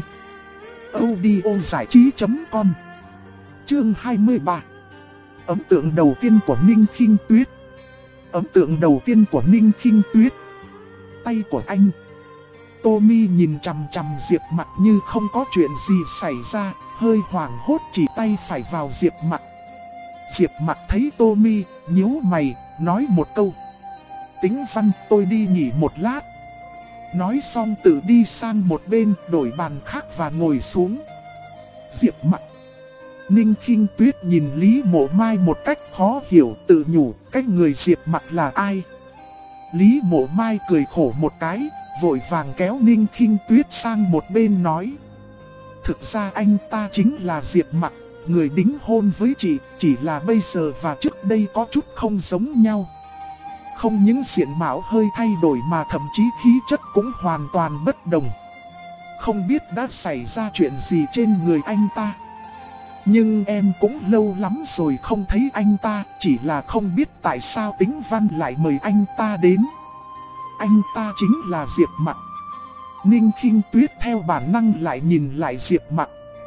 audiozảichí.com. Chương 23. Ấn tượng đầu tiên của Ninh Khinh Tuyết. Ấn tượng đầu tiên của Ninh Khinh Tuyết. Tay của anh. Tô Mi nhìn chằm chằm Diệp Mặc như không có chuyện gì xảy ra, hơi hoảng hốt chỉ tay phải vào Diệp Mặc. Diệp Mặc thấy Tô Mi, nhíu mày, nói một câu. Tĩnh Văn, tôi đi nghỉ một lát. Nói xong tự đi sang một bên, đổi bàn khác và ngồi xuống. Diệp Mặc. Ninh Khinh Tuyết nhìn Lý Mộ Mai một cách khó hiểu, tự nhủ, cái người Diệp Mặc là ai? Lý Mộ Mai cười khổ một cái, vội vàng kéo Ninh Khinh Tuyết sang một bên nói. Thực ra anh ta chính là Diệp Mặc, người đính hôn với chị, chỉ là bây giờ và trước đây có chút không giống nhau. Không những diện mạo hơi thay đổi mà thậm chí khí chất cũng hoàn toàn bất đồng. Không biết đã xảy ra chuyện gì trên người anh ta. Nhưng em cũng lâu lắm rồi không thấy anh ta, chỉ là không biết tại sao Tĩnh Văn lại mời anh ta đến. Anh ta chính là Diệp Mặc. Ninh Khinh Tuyết theo bản năng lại nhìn lại Diệp Mặc.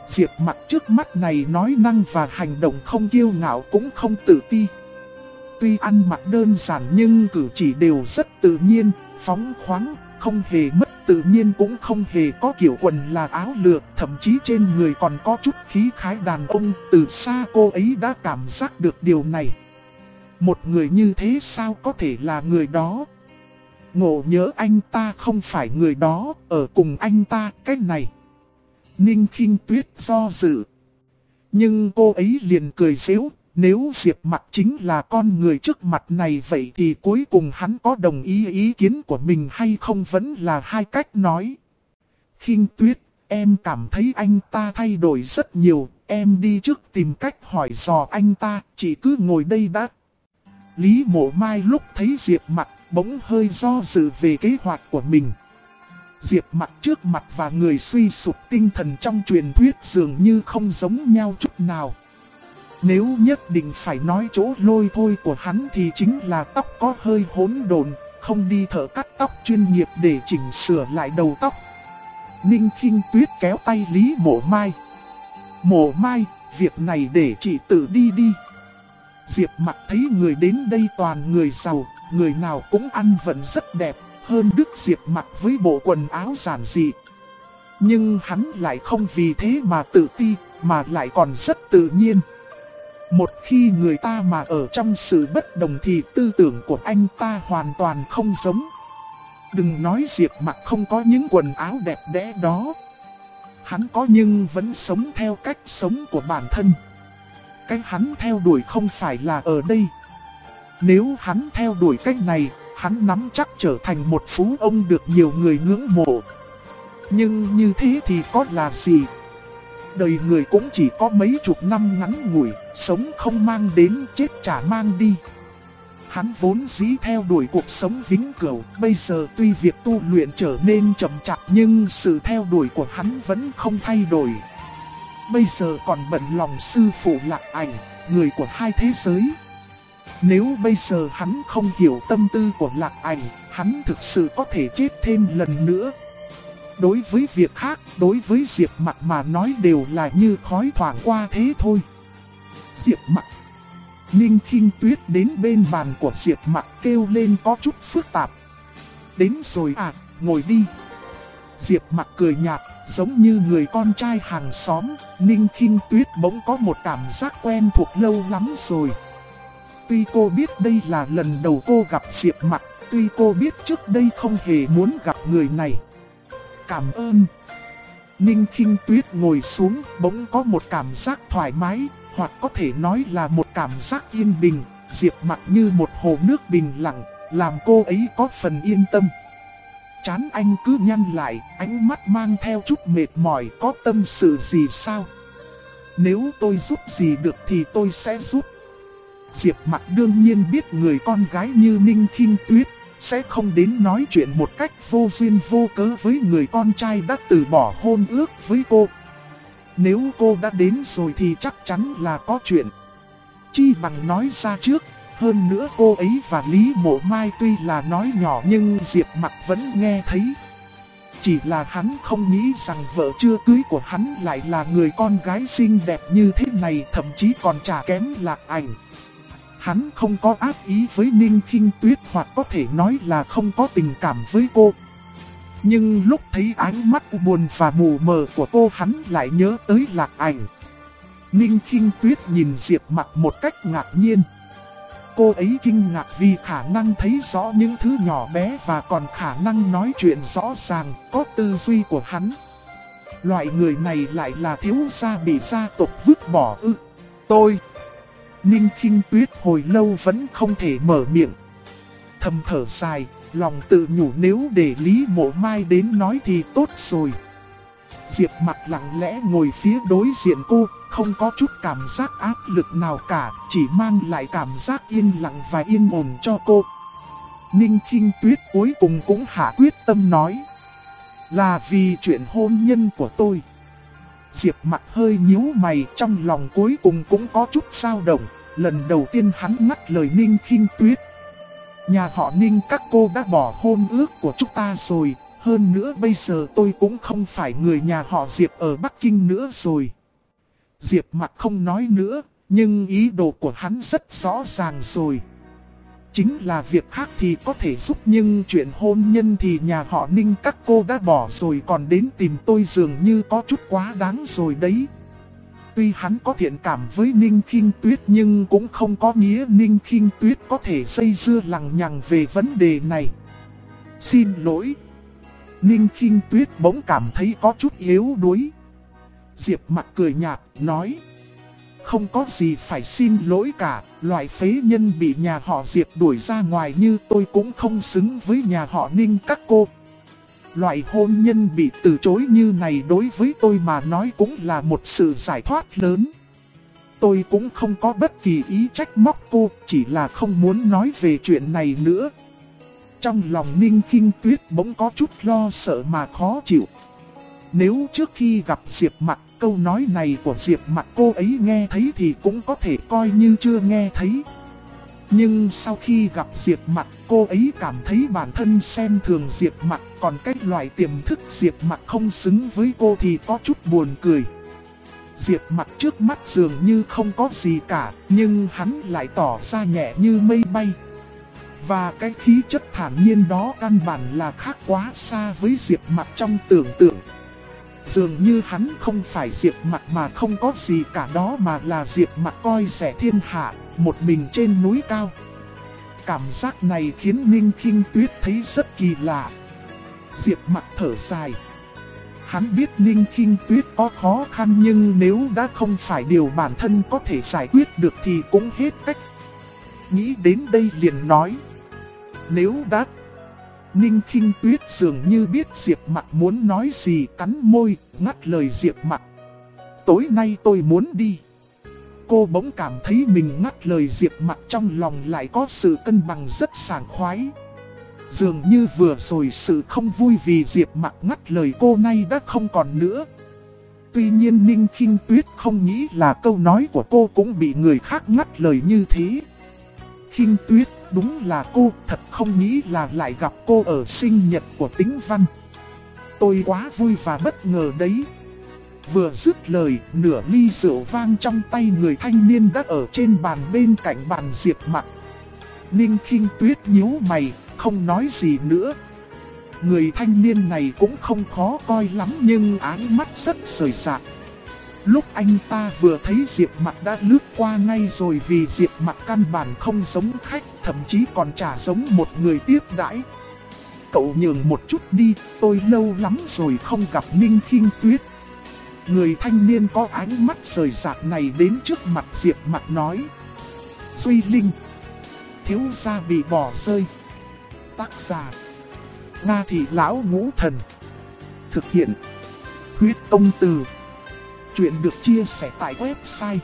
Diệp Mặc trước mắt này nói năng và hành động không kiêu ngạo cũng không tự ti. Tuy ăn mặc đơn giản nhưng cử chỉ đều rất tự nhiên, phóng khoáng, không hề mất tự nhiên cũng không hề có kiểu quần là áo lược, thậm chí trên người còn có chút khí khái đàn ông. Từ xa cô ấy đã cảm giác được điều này. Một người như thế sao có thể là người đó? Ngộ nhớ anh ta không phải người đó, ở cùng anh ta cái này. Ninh Khinh Tuyết do dự. Nhưng cô ấy liền cười giễu, nếu Diệp Mặc chính là con người trước mặt này vậy thì cuối cùng hắn có đồng ý ý kiến của mình hay không vẫn là hai cách nói. Khinh Tuyết, em cảm thấy anh ta thay đổi rất nhiều, em đi trước tìm cách hỏi dò anh ta, chị cứ ngồi đây đã. Lý Mộ Mai lúc thấy Diệp Mặc bỗng hơi do dự về kế hoạch của mình. Diệp Mặc trước mặt và người suy sụp tinh thần trong truyền thuyết dường như không giống nhau chút nào. Nếu nhất định phải nói chỗ lôi thôi của hắn thì chính là tóc có hơi hỗn độn, không đi thợ cắt tóc chuyên nghiệp để chỉnh sửa lại đầu tóc. Ninh Khinh Tuyết kéo tay Lý Mộ Mai. Mộ Mai, việc này để chị tự đi đi. Diệp Mặc thấy người đến đây toàn người giàu, người nào cũng ăn vận rất đẹp, hơn Đức Diệp Mặc với bộ quần áo giản dị. Nhưng hắn lại không vì thế mà tự ti, mà lại còn rất tự nhiên. Một khi người ta mà ở trong sự bất đồng thì tư tưởng của anh ta hoàn toàn không giống. Đừng nói Diệp Mặc không có những quần áo đẹp đẽ đó. Hắn có nhưng vẫn sống theo cách sống của bản thân. Cái hắn theo đuổi không phải là ở đây. Nếu hắn theo đuổi cách này, hắn nắm chắc trở thành một phú ông được nhiều người ngưỡng mộ. Nhưng như thế thì có là gì? Đời người cũng chỉ có mấy chục năm ngắn ngủi, sống không mang đến, chết chả mang đi. Hắn vốn dĩ theo đuổi cuộc sống vĩnh cửu, bây giờ tuy việc tu luyện trở nên chậm chạp nhưng sự theo đuổi của hắn vẫn không thay đổi. Bây giờ còn bận lòng sư phụ Lạc Ảnh, người của hai thế giới. Nếu bây giờ hắn không hiểu tâm tư của Lạc Ảnh, hắn thực sự có thể chết thêm lần nữa. Đối với việc khác, đối với Diệp Mặc mà nói đều là như khói thoảng qua thế thôi. Diệp Mặc. Ninh Khinh Tuyết đến bên bàn của Diệp Mặc kêu lên có chút phức tạp. Đến rồi à, ngồi đi. Diệp Mặc cười nhạt, giống như người con trai hàng xóm. Ninh Khinh Tuyết bỗng có một cảm giác quen thuộc lâu lắm rồi. Tuy cô biết đây là lần đầu cô gặp Diệp Mặc, tuy cô biết trước đây không hề muốn gặp người này. Cảm ơn. Ninh Khinh Tuyết ngồi xuống, bỗng có một cảm giác thoải mái, hoặc có thể nói là một cảm giác yên bình. Diệp Mặc như một hồ nước bình lặng, làm cô ấy có phần yên tâm. Trán anh cứ nhăn lại, ánh mắt mang theo chút mệt mỏi, có tâm sự gì sao? Nếu tôi giúp gì được thì tôi sẽ giúp. Diệp Mặc đương nhiên biết người con gái như Ninh Khinh Tuyết sẽ không đến nói chuyện một cách vô duyên vô cớ với người con trai đã từ bỏ hôn ước với cô. Nếu cô đã đến rồi thì chắc chắn là có chuyện. Chi bằng nói ra trước. Hơn nữa cô ấy và Lý Mộ Mai tuy là nói nhỏ nhưng Diệp Mặc vẫn nghe thấy. Chỉ là hắn không nghĩ rằng vợ chưa cưới của hắn lại là người con gái xinh đẹp như thế này, thậm chí còn chả kém Lạc Ảnh. Hắn không có ác ý với Ninh Khinh Tuyết, hoặc có thể nói là không có tình cảm với cô. Nhưng lúc thấy ánh mắt buồn và mù mờ của cô, hắn lại nhớ tới Lạc Ảnh. Ninh Khinh Tuyết nhìn Diệp Mặc một cách ngạc nhiên. Cô ấy kinh ngạc vì khả năng thấy rõ những thứ nhỏ bé và còn khả năng nói chuyện rõ ràng, có tư duy của hắn. Loại người này lại là thiếu gia bị gia tộc vứt bỏ ư? Tôi... Ninh Khinh Tuyết hồi lâu vẫn không thể mở miệng. Thầm thở dài, lòng tự nhủ nếu để Lý Mộ Mai đến nói thì tốt rồi. Diệp Mặc lặng lẽ ngồi phía đối diện cô, không có chút cảm giác áp lực nào cả, chỉ mang lại cảm giác yên lặng và yên ổn cho cô. Ninh Khinh Tuyết cuối cùng cũng hạ quyết tâm nói. Là vì chuyện hôn nhân của tôi. Diệp Mặc hơi nhíu mày, trong lòng cuối cùng cũng có chút dao động. Lần đầu tiên hắn ngắt lời Ninh Khinh Tuyết. Nhà họ Ninh các cô đã bỏ hôn ước của chúng ta rồi. Hơn nữa bây giờ tôi cũng không phải người nhà họ Diệp ở Bắc Kinh nữa rồi. Diệp Mặc không nói nữa, nhưng ý đồ của hắn rất rõ ràng rồi. Chính là việc khác thì có thể giúp, nhưng chuyện hôn nhân thì nhà họ Ninh các cô đã bỏ rồi, còn đến tìm tôi dường như có chút quá đáng rồi đấy. Tuy hắn có thiện cảm với Ninh Khinh Tuyết nhưng cũng không có nghĩa Ninh Khinh Tuyết có thể dây dưa lằng nhằng về vấn đề này. Xin lỗi. Ninh Khinh Tuyết bỗng cảm thấy có chút yếu đuối. Diệp Mặc cười nhạt, nói: không có gì phải xin lỗi cả, loại phế nhân bị nhà họ Diệp đuổi ra ngoài như tôi cũng không xứng với nhà họ Ninh các cô. Loại hôn nhân bị từ chối như này đối với tôi mà nói cũng là một sự giải thoát lớn. Tôi cũng không có bất kỳ ý trách móc cô, chỉ là không muốn nói về chuyện này nữa. Trong lòng Ninh Khinh Tuyết bỗng có chút lo sợ mà khó chịu. Nếu trước khi gặp Diệp Mặc, câu nói này của Diệp Mặc cô ấy nghe thấy thì cũng có thể coi như chưa nghe thấy. Nhưng sau khi gặp Diệp Mặc, cô ấy cảm thấy bản thân xem thường Diệp Mặc, còn cái loại tiềm thức Diệp Mặc không xứng với cô thì có chút buồn cười. Diệp Mặc trước mắt dường như không có gì cả, nhưng hắn lại tỏ ra nhẹ như mây bay. Và cái khí chất thản nhiên đó căn bản là khác quá xa với Diệp Mặc trong tưởng tượng. Dường như hắn không phải Diệp Mặc mà không có gì cả đó, mà là Diệp Mặc coi rẻ thiên hạ, một mình trên núi cao. Cảm giác này khiến Ninh Khinh Tuyết thấy rất kỳ lạ. Diệp Mặc thở dài. Hắn biết Ninh Khinh Tuyết có khó khăn, nhưng nếu đã không phải điều bản thân có thể giải quyết được thì cũng hết cách. Nghĩ đến đây liền nói: nếu đã... Ninh Khinh Tuyết dường như biết Diệp Mặc muốn nói gì, cắn môi, ngắt lời Diệp Mặc. Tối nay tôi muốn đi. Cô bỗng cảm thấy mình ngắt lời Diệp Mặc, trong lòng lại có sự cân bằng rất sảng khoái. Dường như vừa rồi sự không vui vì Diệp Mặc ngắt lời cô nay đã không còn nữa. Tuy nhiên Ninh Khinh Tuyết không nghĩ là câu nói của cô cũng bị người khác ngắt lời như thế. Khinh Tuyết, đúng là cô, thật không nghĩ là lại gặp cô ở sinh nhật của Tĩnh Văn. Tôi quá vui và bất ngờ đấy. Vừa dứt lời, nửa ly rượu vang trong tay người thanh niên đã ở trên bàn bên cạnh bàn Diệp Mặc. Ninh Khinh Tuyết nhíu mày, không nói gì nữa. Người thanh niên này cũng không khó coi lắm nhưng áng mắt rất rời rạc. Lúc anh ta vừa thấy Diệp Mặc đã lướt qua ngay rồi, vì Diệp Mặc căn bản không giống khách, thậm chí còn chả giống một người tiếp đãi. Cậu nhường một chút đi, tôi lâu lắm rồi không gặp Ninh Khinh Tuyết. Người thanh niên có ánh mắt rời rạc này đến trước mặt Diệp Mặc nói: Duy Linh, thiếu gia bị bỏ rơi. Tác giả: Nga Thị Lão Ngũ Thần. Thực hiện: Huyết Tông Từ. Chuyện được chia sẻ tại website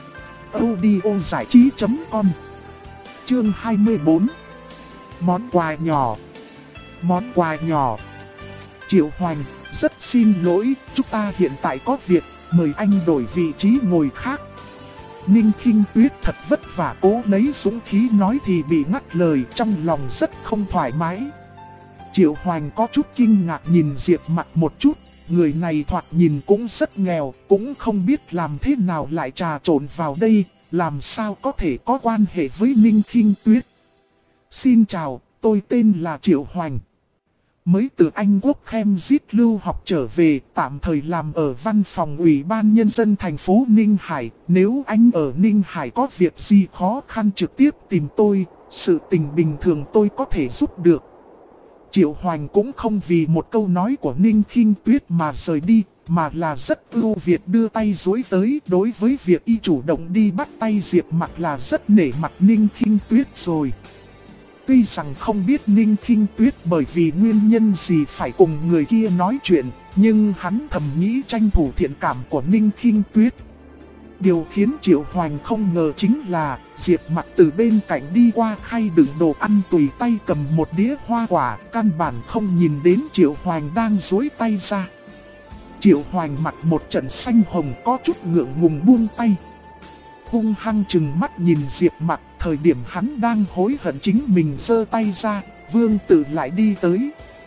audiozảichí.com. Chương 24. Món quà nhỏ. Món quà nhỏ. Triệu Hoành, rất xin lỗi, chúng ta hiện tại có việc, mời anh đổi vị trí ngồi khác. Ninh Khinh Tuyết thật vất vả cố lấy dũng khí nói thì bị ngắt lời, trong lòng rất không thoải mái. Triệu Hoành có chút kinh ngạc nhìn Diệp Mặc một chút. Người này thoạt nhìn cũng rất nghèo, cũng không biết làm thế nào lại trà trộn vào đây, làm sao có thể có quan hệ với Ninh Khinh Tuyết. Xin chào, tôi tên là Triệu Hoành. Mới từ Anh Quốc Cambridge lưu học trở về, tạm thời làm ở văn phòng Ủy ban Nhân dân thành phố Ninh Hải. Nếu anh ở Ninh Hải có việc gì khó khăn trực tiếp tìm tôi, sự tình bình thường tôi có thể giúp được. Triệu Hoành cũng không vì một câu nói của Ninh Khinh Tuyết mà rời đi, mà là rất ưu việt đưa tay duỗi tới. Đối với việc y chủ động đi bắt tay Diệp Mặc là rất nể mặt Ninh Khinh Tuyết rồi. Tuy rằng không biết Ninh Khinh Tuyết bởi vì nguyên nhân gì phải cùng người kia nói chuyện, nhưng hắn thầm nghĩ tranh thủ thiện cảm của Ninh Khinh Tuyết. Điều khiến Triệu Hoành không ngờ chính là Diệp Mặc từ bên cạnh đi qua khay đựng đồ ăn, tùy tay cầm một đĩa hoa quả, căn bản không nhìn đến Triệu Hoành đang duỗi tay ra. Triệu Hoành mặt một trận xanh hồng, có chút ngượng ngùng buông tay. Hung hăng chừng mắt nhìn Diệp Mặc, thời điểm hắn đang hối hận chính mình giơ tay ra, Vương Tử lại đi tới.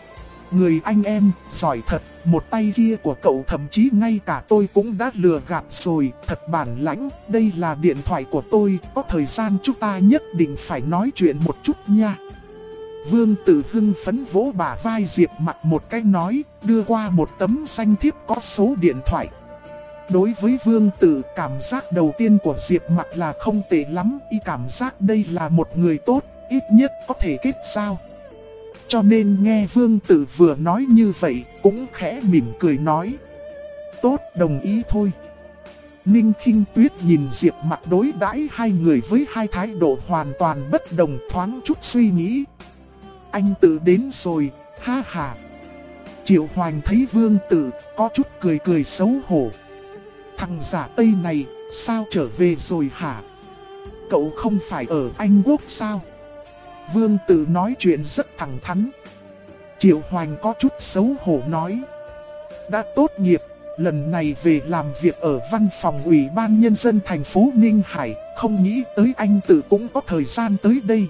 Người anh em, giỏi thật, một tay kia của cậu thậm chí ngay cả tôi cũng đã lừa gạt rồi, thật bản lãnh, đây là điện thoại của tôi, có thời gian chúng ta nhất định phải nói chuyện một chút nha. Vương Tử hưng phấn vỗ bả vai Diệp Mặc một cái nói, đưa qua một tấm danh thiếp có số điện thoại. Đối với Vương Tử, cảm giác đầu tiên của Diệp Mặc là không tệ lắm, y cảm giác đây là một người tốt, ít nhất có thể kết giao. Cho nên nghe Vương Tử vừa nói như vậy, cũng khẽ mỉm cười nói. Tốt, đồng ý thôi. Ninh Khinh Tuyết nhìn Diệp Mặc đối đãi hai người với hai thái độ hoàn toàn bất đồng, thoáng chút suy nghĩ. Anh Tử đến rồi, ha ha. Triệu Hoành thấy Vương Tử, có chút cười cười xấu hổ. Thằng giả Tây này, sao trở về rồi hả? Cậu không phải ở Anh Quốc sao? Vương Tử nói chuyện rất thẳng thắn. Triệu Hoành có chút xấu hổ nói. Đã tốt nghiệp, lần này về làm việc ở văn phòng Ủy ban Nhân dân thành phố Ninh Hải, không nghĩ tới anh Tử cũng có thời gian tới đây.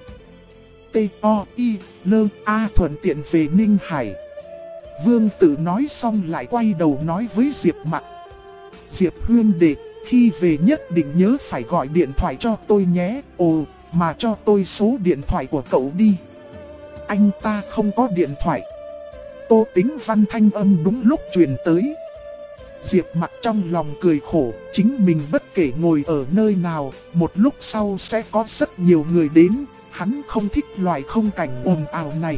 T-O-I-L-A thuận tiện về Ninh Hải. Vương Tử nói xong lại quay đầu nói với Diệp Mặc. Diệp huynh đệ, khi về nhất định nhớ phải gọi điện thoại cho tôi nhé. Ồ, mà cho tôi số điện thoại của cậu đi. Anh ta không có điện thoại. Tô Tĩnh Văn thanh âm đúng lúc truyền tới. Diệp Mặc trong lòng cười khổ, chính mình bất kể ngồi ở nơi nào, một lúc sau sẽ có rất nhiều người đến, hắn không thích loại không cảnh ồn ào này.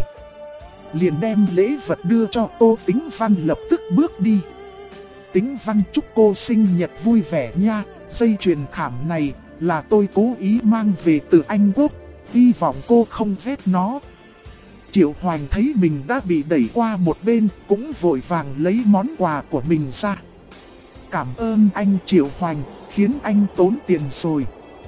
Liền đem lễ vật đưa cho Tô Tĩnh Văn lập tức bước đi. Tĩnh Văn chúc cô sinh nhật vui vẻ nha, dây chuyền khảm này là tôi cố ý mang về từ Anh Quốc, hy vọng cô không ghét nó. Triệu Hoành thấy mình đã bị đẩy qua một bên, cũng vội vàng lấy món quà của mình ra. Cảm ơn anh Triệu Hoành, khiến anh tốn tiền rồi.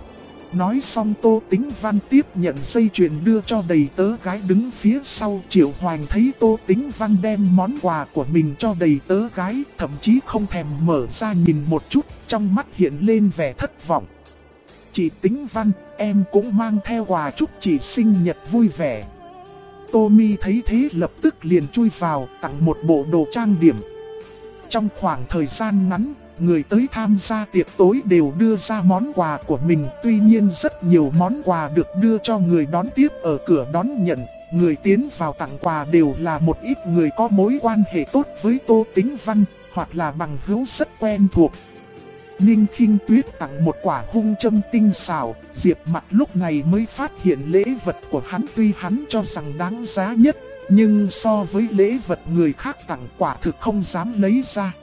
Nói xong Tô Tĩnh Văn tiếp nhận dây chuyền đưa cho đầy tớ gái đứng phía sau. Triệu Hoành thấy Tô Tĩnh Văn đem món quà của mình cho đầy tớ gái, thậm chí không thèm mở ra nhìn một chút, trong mắt hiện lên vẻ thất vọng. Chị Tĩnh Văn, em cũng mang theo quà chúc chị sinh nhật vui vẻ. Tommy thấy thế lập tức liền chui vào, tặng một bộ đồ trang điểm. Trong khoảng thời gian ngắn, người tới tham gia tiệc tối đều đưa ra món quà của mình. Tuy nhiên rất nhiều món quà được đưa cho người đón tiếp ở cửa đón nhận. Người tiến vào tặng quà đều là một ít người có mối quan hệ tốt với Tô Tĩnh Văn, hoặc là bằng hữu rất quen thuộc. Ninh Khinh Tuyết tặng một quả hung châm tinh xảo, Diệp Mặc lúc này mới phát hiện lễ vật của hắn tuy hắn cho rằng đáng giá nhất, nhưng so với lễ vật người khác tặng quả thực không dám lấy ra.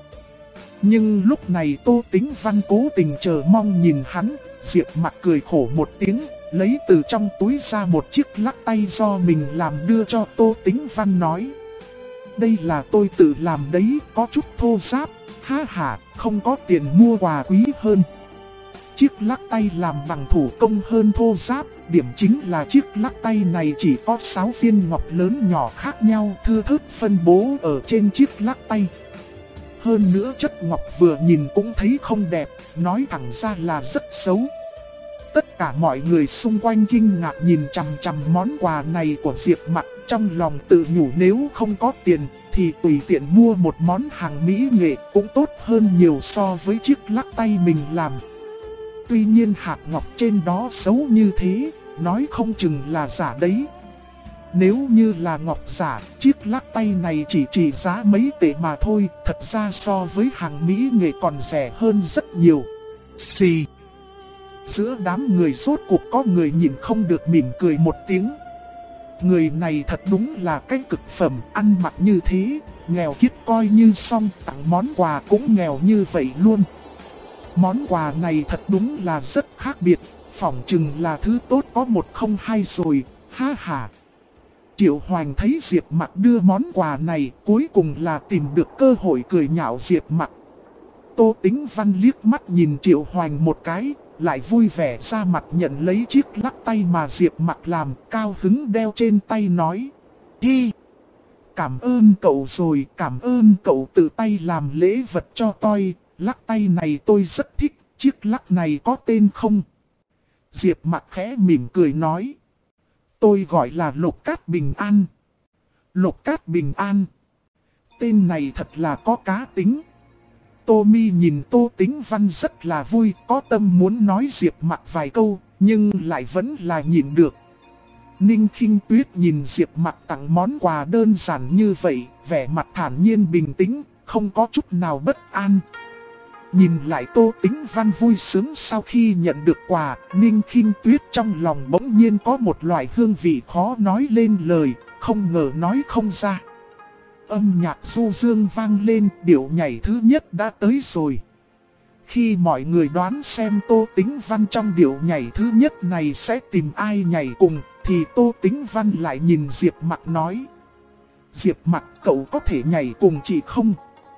Nhưng lúc này Tô Tĩnh Văn cố tình chờ mong nhìn hắn, Diệp Mặc cười khổ một tiếng, lấy từ trong túi ra một chiếc lắc tay do mình làm đưa cho Tô Tĩnh Văn nói. Đây là tôi tự làm đấy, có chút thô ráp, ha ha, không có tiền mua quà quý hơn. Chiếc lắc tay làm bằng thủ công hơn thô ráp, điểm chính là chiếc lắc tay này chỉ có 6 viên ngọc lớn nhỏ khác nhau thưa thớt phân bố ở trên chiếc lắc tay. Hơn nữa chất ngọc vừa nhìn cũng thấy không đẹp, nói thẳng ra là rất xấu. Tất cả mọi người xung quanh kinh ngạc nhìn chằm chằm món quà này của Diệp Mặc, trong lòng tự nhủ nếu không có tiền thì tùy tiện mua một món hàng mỹ nghệ cũng tốt hơn nhiều so với chiếc lắc tay mình làm. Tuy nhiên hạt ngọc trên đó xấu như thế, nói không chừng là giả đấy. Nếu như là ngọc giả, chiếc lắc tay này chỉ trị giá mấy tệ mà thôi, thật ra so với hàng mỹ nghệ còn rẻ hơn rất nhiều. Xì. Giữa đám người sốt cuộc có người nhìn không được mỉm cười một tiếng. Người này thật đúng là cái cực phẩm, ăn mặc như thế, nghèo kiết coi như xong, tặng món quà cũng nghèo như vậy luôn. Món quà này thật đúng là rất khác biệt, phỏng chừng là thứ tốt có một không hai rồi, ha ha. Triệu Hoành thấy Diệp Mặc đưa món quà này, cuối cùng là tìm được cơ hội cười nhạo Diệp Mặc. Tô Tĩnh Văn liếc mắt nhìn Triệu Hoành một cái, lại vui vẻ ra mặt nhận lấy chiếc lắc tay mà Diệp Mặc làm, cao hứng đeo trên tay nói. Hi! Cảm ơn cậu rồi, cảm ơn cậu tự tay làm lễ vật cho tôi, lắc tay này tôi rất thích, chiếc lắc này có tên không? Diệp Mặc khẽ mỉm cười nói. Tôi gọi là Lục Cát Bình An. Lục Cát Bình An. Tên này thật là có cá tính. Tô Mi nhìn Tô Tĩnh Văn rất là vui, có tâm muốn nói Diệp Mặc vài câu, nhưng lại vẫn là nhịn được. Ninh Khinh Tuyết nhìn Diệp Mặc tặng món quà đơn giản như vậy, vẻ mặt thản nhiên bình tĩnh, không có chút nào bất an. Nhìn lại Tô Tĩnh Văn vui sướng sau khi nhận được quà, Ninh Khinh Tuyết trong lòng bỗng nhiên có một loại hương vị khó nói lên lời, không ngờ nói không ra. Âm nhạc du dương vang lên, điệu nhảy thứ nhất đã tới rồi. Khi mọi người đoán xem Tô Tĩnh Văn trong điệu nhảy thứ nhất này sẽ tìm ai nhảy cùng, thì Tô Tĩnh Văn lại nhìn Diệp Mặc nói: Diệp Mặc, cậu có thể nhảy cùng chị không?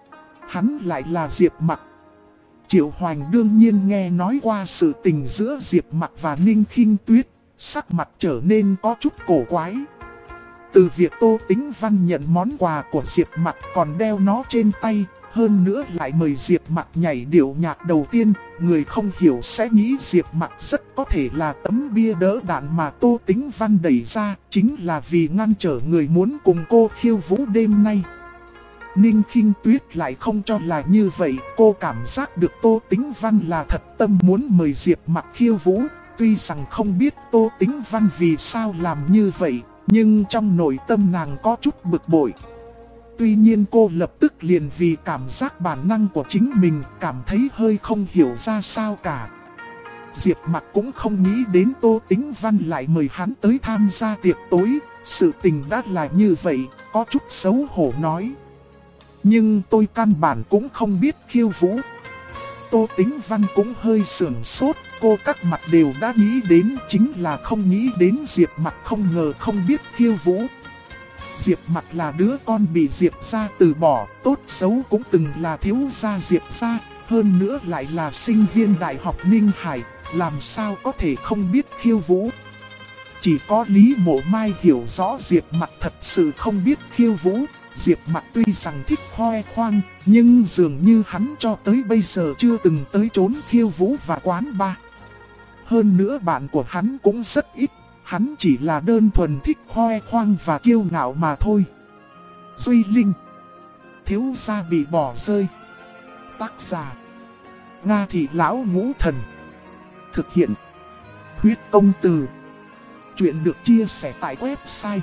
Hắn lại là Diệp Mặc. Triệu Hoành đương nhiên nghe nói qua sự tình giữa Diệp Mặc và Ninh Khinh Tuyết, sắc mặt trở nên có chút cổ quái. Từ việc Tô Tĩnh Văn nhận món quà của Diệp Mặc còn đeo nó trên tay, hơn nữa lại mời Diệp Mặc nhảy điệu nhạc đầu tiên, người không hiểu sẽ nghĩ Diệp Mặc rất có thể là tấm bia đỡ đạn mà Tô Tĩnh Văn đẩy ra, chính là vì ngăn trở người muốn cùng cô khiêu vũ đêm nay. Ninh Khinh Tuyết lại không cho là như vậy, cô cảm giác được Tô Tĩnh Văn là thật tâm muốn mời Diệp Mặc khiêu vũ, tuy rằng không biết Tô Tĩnh Văn vì sao làm như vậy, nhưng trong nội tâm nàng có chút bực bội. Tuy nhiên cô lập tức liền vì cảm giác bản năng của chính mình cảm thấy hơi không hiểu ra sao cả. Diệp Mặc cũng không nghĩ đến Tô Tĩnh Văn lại mời hắn tới tham gia tiệc tối, sự tình đã là như vậy, có chút xấu hổ nói: Nhưng tôi căn bản cũng không biết khiêu vũ. Tô Tĩnh Văn cũng hơi sửng sốt, cô các mặt đều đã nghĩ đến, chính là không nghĩ đến Diệp Mặc không ngờ không biết khiêu vũ. Diệp Mặc là đứa con bị Diệp gia từ bỏ, tốt xấu cũng từng là thiếu gia Diệp gia, hơn nữa lại là sinh viên đại học Ninh Hải, làm sao có thể không biết khiêu vũ. Chỉ có Lý Mộ Mai hiểu rõ Diệp Mặc thật sự không biết khiêu vũ. Diệp Mặc tuy rằng thích khoe khoang, nhưng dường như hắn cho tới bây giờ chưa từng tới trốn khiêu vũ và quán bar. Hơn nữa bạn của hắn cũng rất ít, hắn chỉ là đơn thuần thích khoe khoang và kiêu ngạo mà thôi. Duy Linh, thiếu gia bị bỏ rơi. Tác giả: Nga Thị Lão Ngũ Thần. Thực hiện: Huyết Công Từ. Chuyện được chia sẻ tại website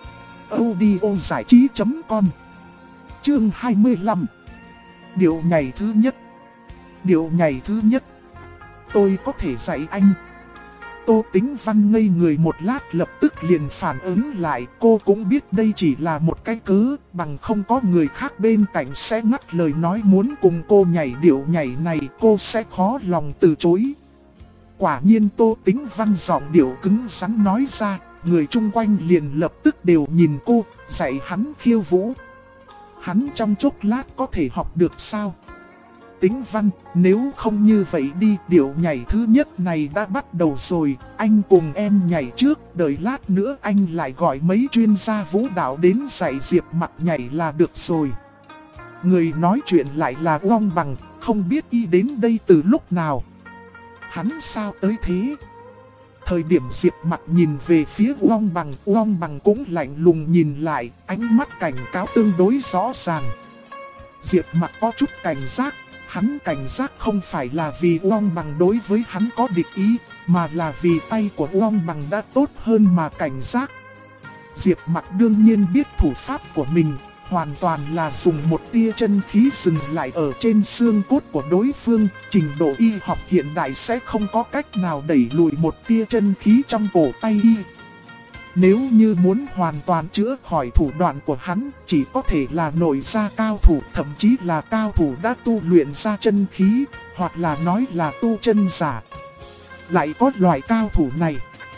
audiozảichí.com. Chương 25. Điệu nhảy thứ nhất. Điệu nhảy thứ nhất. Tôi có thể dạy anh. Tô Tĩnh Văn ngây người một lát lập tức liền phản ứng lại. Cô cũng biết đây chỉ là một cái cớ, bằng không có người khác bên cạnh sẽ ngắt lời nói muốn cùng cô nhảy điệu nhảy này, cô sẽ khó lòng từ chối. Quả nhiên Tô Tĩnh Văn giọng điệu cứng rắn nói ra, người chung quanh liền lập tức đều nhìn cô, dạy hắn khiêu vũ. Hắn trong chốc lát có thể học được sao? Tĩnh Văn, nếu không như vậy đi, điệu nhảy thứ nhất này đã bắt đầu rồi, anh cùng em nhảy trước, đợi lát nữa anh lại gọi mấy chuyên gia vũ đạo đến dạy Diệp Mặc nhảy là được rồi. Người nói chuyện lại là Uông Bằng, không biết y đến đây từ lúc nào. Hắn sao tới thế? Thời điểm Diệp Mặc nhìn về phía Uông Bằng cũng lạnh lùng nhìn lại, ánh mắt cảnh cáo tương đối rõ ràng. Diệp Mặc có chút cảnh giác, hắn cảnh giác không phải là vì Uông Bằng đối với hắn có địch ý, mà là vì tay của Uông Bằng đã tốt hơn mà cảnh giác. Diệp Mặc đương nhiên biết thủ pháp của mình, hoàn toàn là dùng một tia chân khí dừng lại ở trên xương cốt của đối phương, trình độ y học hiện đại sẽ không có cách nào đẩy lùi một tia chân khí trong cổ tay y. Nếu như muốn hoàn toàn chữa khỏi thủ đoạn của hắn, chỉ có thể là nội gia cao thủ, thậm chí là cao thủ đã tu luyện ra chân khí, hoặc là nói là tu chân giả. Lại có loại cao thủ này.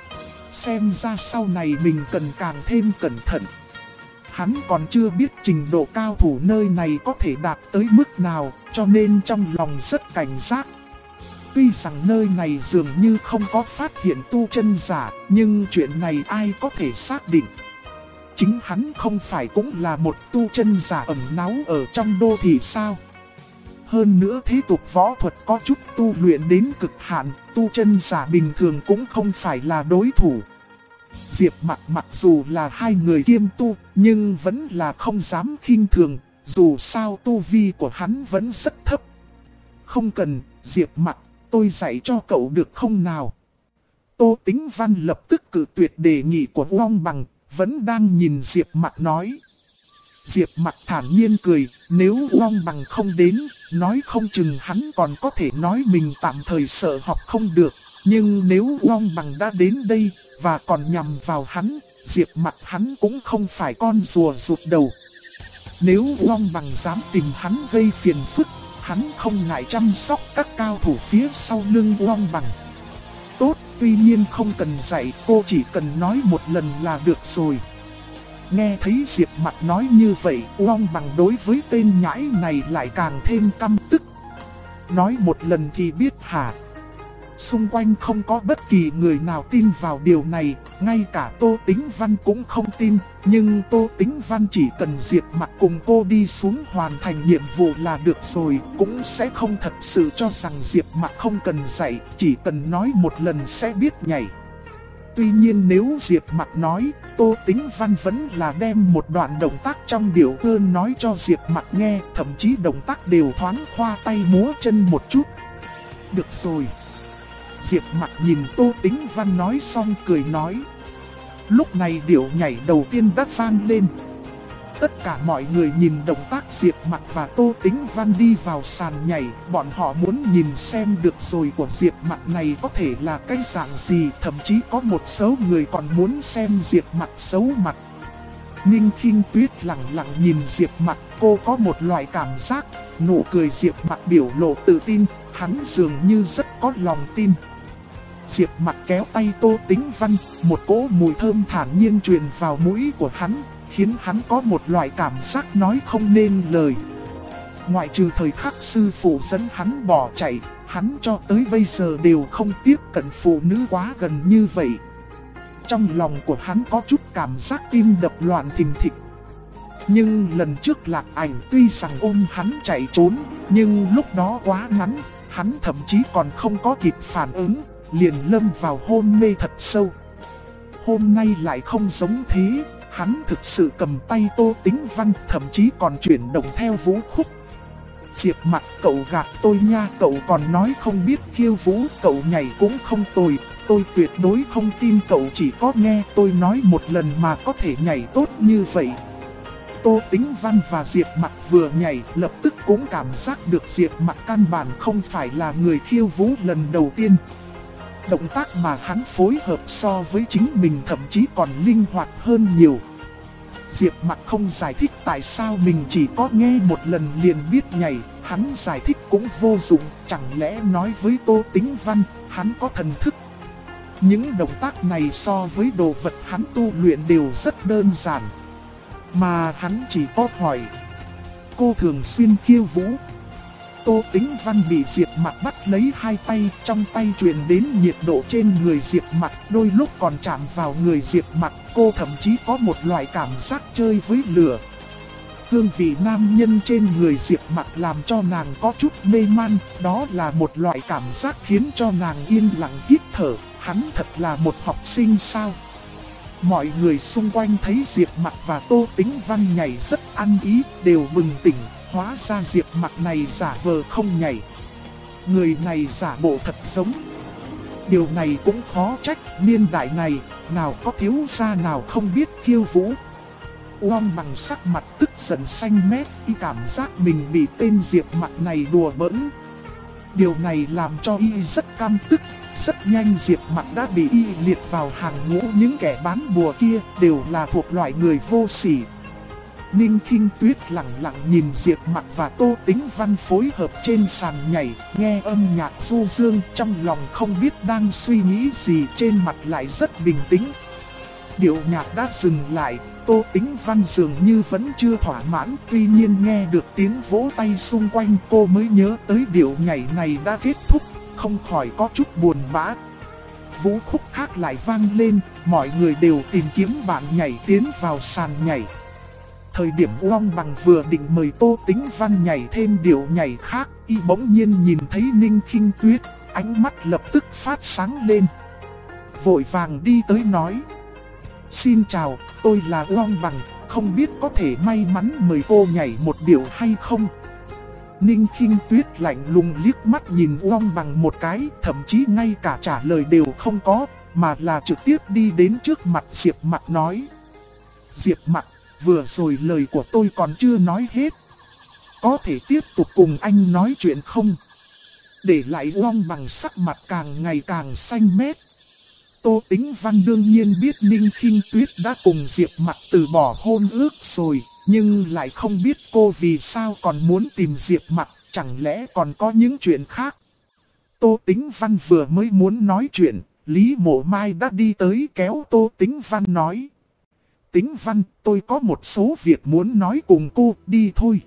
Xem ra sau này mình cần càng thêm cẩn thận. Hắn còn chưa biết trình độ cao thủ nơi này có thể đạt tới mức nào, cho nên trong lòng rất cảnh giác. Tuy rằng nơi này dường như không có phát hiện tu chân giả, nhưng chuyện này ai có thể xác định. Chính hắn không phải cũng là một tu chân giả ẩn náu ở trong đô thị sao? Hơn nữa thế tục võ thuật có chút tu luyện đến cực hạn, tu chân giả bình thường cũng không phải là đối thủ. Diệp Mặc mặc dù là hai người kiêm tu, nhưng vẫn là không dám khinh thường, dù sao tu vi của hắn vẫn rất thấp. Không cần, Diệp Mặc, tôi dạy cho cậu được không nào? Tô Tĩnh Văn lập tức cự tuyệt đề nghị của Uông Bằng, vẫn đang nhìn Diệp Mặc nói. Diệp Mặc thản nhiên cười, nếu Uông Bằng không đến, nói không chừng hắn còn có thể nói mình tạm thời sợ học không được. Nhưng nếu Uông Bằng đã đến đây, và còn nhằm vào hắn, Diệp Mặc hắn cũng không phải con rùa rụt đầu. Nếu Uông Bằng dám tìm hắn gây phiền phức, hắn không ngại chăm sóc các cao thủ phía sau lưng Uông Bằng. Tốt, tuy nhiên không cần dạy, cô chỉ cần nói một lần là được rồi. Nghe thấy Diệp Mặc nói như vậy, Uông Bằng đối với tên nhãi này lại càng thêm căm tức. Nói một lần thì biết hả? Xung quanh không có bất kỳ người nào tin vào điều này, ngay cả Tô Tĩnh Văn cũng không tin. Nhưng Tô Tĩnh Văn chỉ cần Diệp Mặc cùng cô đi xuống hoàn thành nhiệm vụ là được rồi, cũng sẽ không thật sự cho rằng Diệp Mặc không cần dạy, chỉ cần nói một lần sẽ biết nhảy. Tuy nhiên nếu Diệp Mặc nói, Tô Tĩnh Văn vẫn là đem một đoạn động tác trong điệu ơn nói cho Diệp Mặc nghe, thậm chí động tác đều thoáng khoa tay múa chân một chút. Được rồi. Diệp Mặc nhìn Tô Tĩnh Văn nói xong cười nói. Lúc này điệu nhảy đầu tiên đã vang lên. Tất cả mọi người nhìn động tác Diệp Mặc và Tô Tĩnh Văn đi vào sàn nhảy, bọn họ muốn nhìn xem được rồi của Diệp Mặc này có thể là cái dạng gì, thậm chí có một số người còn muốn xem Diệp Mặc xấu mặt. Ninh Khinh Tuyết lặng lặng nhìn Diệp Mặc, cô có một loại cảm giác, nụ cười Diệp Mặc biểu lộ tự tin, hắn dường như rất có lòng tin. Diệp Mặc kéo tay Tô Tĩnh Văn, một cỗ mùi thơm thản nhiên truyền vào mũi của hắn, khiến hắn có một loại cảm giác nói không nên lời. Ngoại trừ thời khắc sư phụ dẫn hắn bỏ chạy, hắn cho tới bây giờ đều không tiếp cận phụ nữ quá gần như vậy. Trong lòng của hắn có chút cảm giác tim đập loạn thình thịch. Nhưng lần trước Lạc Ảnh tuy rằng ôm hắn chạy trốn, nhưng lúc đó quá ngắn, hắn thậm chí còn không có kịp phản ứng, liền lâm vào hôn mê thật sâu. Hôm nay lại không giống thế, hắn thực sự cầm tay Tô Tĩnh Văn, thậm chí còn chuyển động theo vũ khúc. Diệp Mặc, cậu gạt tôi nha, cậu còn nói không biết khiêu vũ, cậu nhảy cũng không tồi, tôi tuyệt đối không tin cậu chỉ có nghe tôi nói một lần mà có thể nhảy tốt như vậy. Tô Tĩnh Văn và Diệp Mặc vừa nhảy, lập tức cũng cảm giác được Diệp Mặc căn bản không phải là người khiêu vũ lần đầu tiên. Động tác mà hắn phối hợp so với chính mình thậm chí còn linh hoạt hơn nhiều. Diệp Mặc không giải thích tại sao mình chỉ có nghe một lần liền biết nhảy, hắn giải thích cũng vô dụng, chẳng lẽ nói với Tô Tĩnh Văn, hắn có thần thức. Những động tác này so với đồ vật hắn tu luyện đều rất đơn giản. Mà hắn chỉ có hỏi, cô thường xuyên khiêu vũ? Tô Tĩnh Văn bị Diệp Mặc bắt lấy hai tay, trong tay truyền đến nhiệt độ trên người Diệp Mặc, đôi lúc còn chạm vào người Diệp Mặc, cô thậm chí có một loại cảm giác chơi với lửa. Hương vị nam nhân trên người Diệp Mặc làm cho nàng có chút mê man, đó là một loại cảm giác khiến cho nàng yên lặng hít thở, hắn thật là một học sinh sao? Mọi người xung quanh thấy Diệp Mặc và Tô Tĩnh Văn nhảy rất ăn ý, đều bừng tỉnh. Hóa ra Diệp Mặc này giả vờ không nhảy. Người này giả bộ thật giống. Điều này cũng khó trách, niên đại này, nào có thiếu gia nào không biết khiêu vũ. Uông Bằng sắc mặt tức giận xanh mét, y cảm giác mình bị tên Diệp Mặc này đùa bỡn. Điều này làm cho y rất căm tức. Rất nhanh Diệp Mặc đã bị y liệt vào hàng ngũ những kẻ bán bùa kia, đều là thuộc loại người vô sỉ. Ninh Khinh Tuyết lặng lặng nhìn Diệp Mặc và Tô Tĩnh Văn phối hợp trên sàn nhảy, nghe âm nhạc du dương, trong lòng không biết đang suy nghĩ gì, trên mặt lại rất bình tĩnh. Điệu nhạc đã dừng lại, Tô Tĩnh Văn dường như vẫn chưa thỏa mãn, tuy nhiên nghe được tiếng vỗ tay xung quanh cô mới nhớ tới điệu nhảy này đã kết thúc, không khỏi có chút buồn bã. Vũ khúc khác lại vang lên, mọi người đều tìm kiếm bạn nhảy tiến vào sàn nhảy. Thời điểm Uông Bằng vừa định mời Tô Tĩnh Văn nhảy thêm điệu nhảy khác, y bỗng nhiên nhìn thấy Ninh Khinh Tuyết, ánh mắt lập tức phát sáng lên. Vội vàng đi tới nói: Xin chào, tôi là Uông Bằng, không biết có thể may mắn mời cô nhảy một điệu hay không. Ninh Khinh Tuyết lạnh lùng liếc mắt nhìn Uông Bằng một cái, thậm chí ngay cả trả lời đều không có, mà là trực tiếp đi đến trước mặt Diệp Mặc nói. Diệp Mặc, vừa rồi lời của tôi còn chưa nói hết. Có thể tiếp tục cùng anh nói chuyện không? Để lại Uông Bằng sắc mặt càng ngày càng xanh mét. Tô Tĩnh Văn đương nhiên biết Ninh Khinh Tuyết đã cùng Diệp Mặc từ bỏ hôn ước rồi, nhưng lại không biết cô vì sao còn muốn tìm Diệp Mặc, chẳng lẽ còn có những chuyện khác. Tô Tĩnh Văn vừa mới muốn nói chuyện, Lý Mộ Mai đã đi tới kéo Tô Tĩnh Văn nói. Tĩnh Văn, tôi có một số việc muốn nói cùng cô, đi thôi.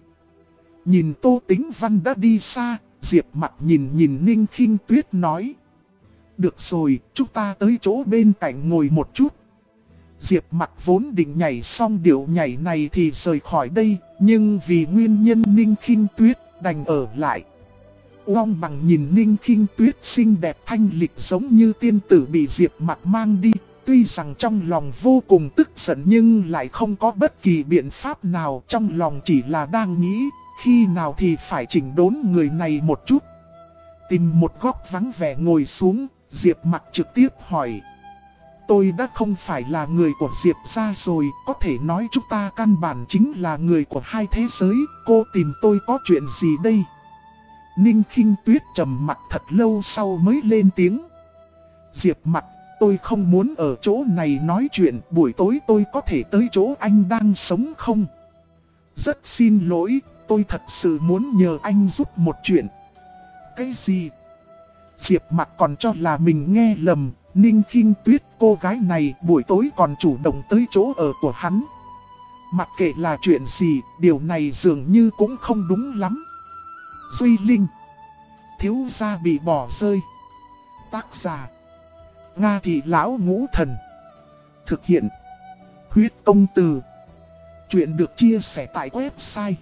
Nhìn Tô Tĩnh Văn đã đi xa, Diệp Mặc nhìn Ninh Khinh Tuyết nói. Được rồi, chúng ta tới chỗ bên cạnh ngồi một chút. Diệp Mặc vốn định nhảy xong điệu nhảy này thì rời khỏi đây, nhưng vì nguyên nhân Ninh Khinh Tuyết đành ở lại. Uông Bằng nhìn Ninh Khinh Tuyết xinh đẹp thanh lịch giống như tiên tử bị Diệp Mặc mang đi, tuy rằng trong lòng vô cùng tức giận nhưng lại không có bất kỳ biện pháp nào, trong lòng chỉ là đang nghĩ, khi nào thì phải chỉnh đốn người này một chút. Tìm một góc vắng vẻ ngồi xuống, Diệp Mặc trực tiếp hỏi. Tôi đã không phải là người của Diệp gia rồi, có thể nói chúng ta căn bản chính là người của hai thế giới, cô tìm tôi có chuyện gì đây? Ninh Khinh Tuyết trầm mặt thật lâu sau mới lên tiếng. Diệp Mặc, tôi không muốn ở chỗ này nói chuyện, buổi tối tôi có thể tới chỗ anh đang sống không? Rất xin lỗi, tôi thật sự muốn nhờ anh giúp một chuyện. Cái gì? Diệp Mặc còn cho là mình nghe lầm, Ninh Khinh Tuyết cô gái này buổi tối còn chủ động tới chỗ ở của hắn. Mặc kệ là chuyện gì, điều này dường như cũng không đúng lắm. Duy Linh, thiếu gia bị bỏ rơi. Tác giả Nga Thị Lão Ngũ Thần. Thực hiện Huyết Công Từ. Chuyện được chia sẻ tại website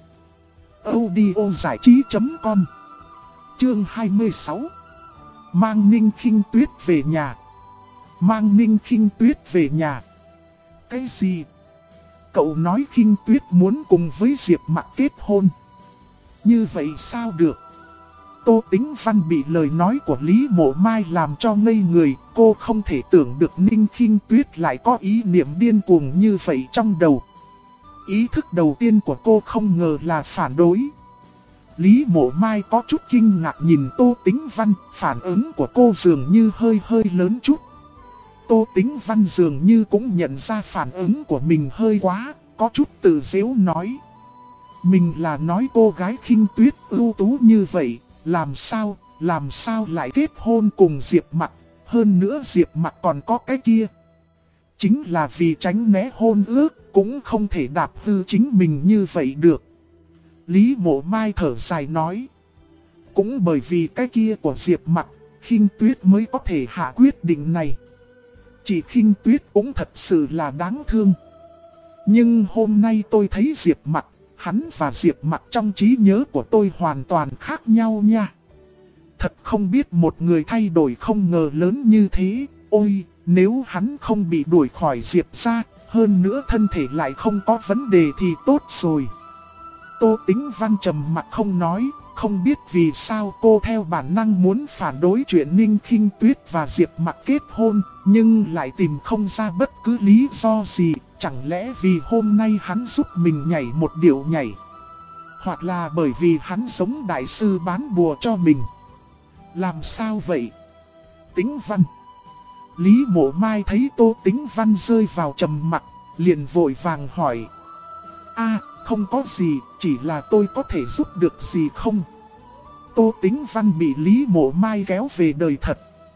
audiozảichí.com. Chương 26. Mang Ninh Khinh Tuyết về nhà. Mang Ninh Khinh Tuyết về nhà. Cái gì? Cậu nói Khinh Tuyết muốn cùng với Diệp Mặc kết hôn. Như vậy sao được? Tô Tĩnh Văn bị lời nói của Lý Mộ Mai làm cho ngây người. Cô không thể tưởng được Ninh Khinh Tuyết lại có ý niệm điên cuồng như vậy trong đầu. Ý thức đầu tiên của cô không ngờ là phản đối. Lý Mộ Mai có chút kinh ngạc nhìn Tô Tĩnh Văn, phản ứng của cô dường như hơi lớn chút. Tô Tĩnh Văn dường như cũng nhận ra phản ứng của mình hơi quá, có chút tự giễu nói. Mình là nói cô gái Khinh Tuyết ưu tú như vậy, làm sao lại kết hôn cùng Diệp Mặc, hơn nữa Diệp Mặc còn có cái kia. Chính là vì tránh né hôn ước, cũng không thể đạp hư chính mình như vậy được. Lý Mộ Mai thở dài nói. Cũng bởi vì cái kia của Diệp Mặc, Khinh Tuyết mới có thể hạ quyết định này. Chị Khinh Tuyết cũng thật sự là đáng thương. Nhưng hôm nay tôi thấy Diệp Mặc, hắn và Diệp Mặc trong trí nhớ của tôi hoàn toàn khác nhau nha. Thật không biết một người thay đổi không ngờ lớn như thế. Ôi, nếu hắn không bị đuổi khỏi Diệp gia, hơn nữa thân thể lại không có vấn đề thì tốt rồi. Tô Tĩnh Văn trầm mặt không nói, không biết vì sao cô theo bản năng muốn phản đối chuyện Ninh Khinh Tuyết và Diệp Mặc kết hôn, nhưng lại tìm không ra bất cứ lý do gì, chẳng lẽ vì hôm nay hắn giúp mình nhảy một điệu nhảy, hoặc là bởi vì hắn giống đại sư bán bùa cho mình. Làm sao vậy? Tĩnh Văn. Lý Mộ Mai thấy Tô Tĩnh Văn rơi vào trầm mặc, liền vội vàng hỏi. Không có gì, chỉ là tôi có thể giúp được gì không? Tô Tĩnh Văn bị Lý Mộ Mai kéo về đời thật.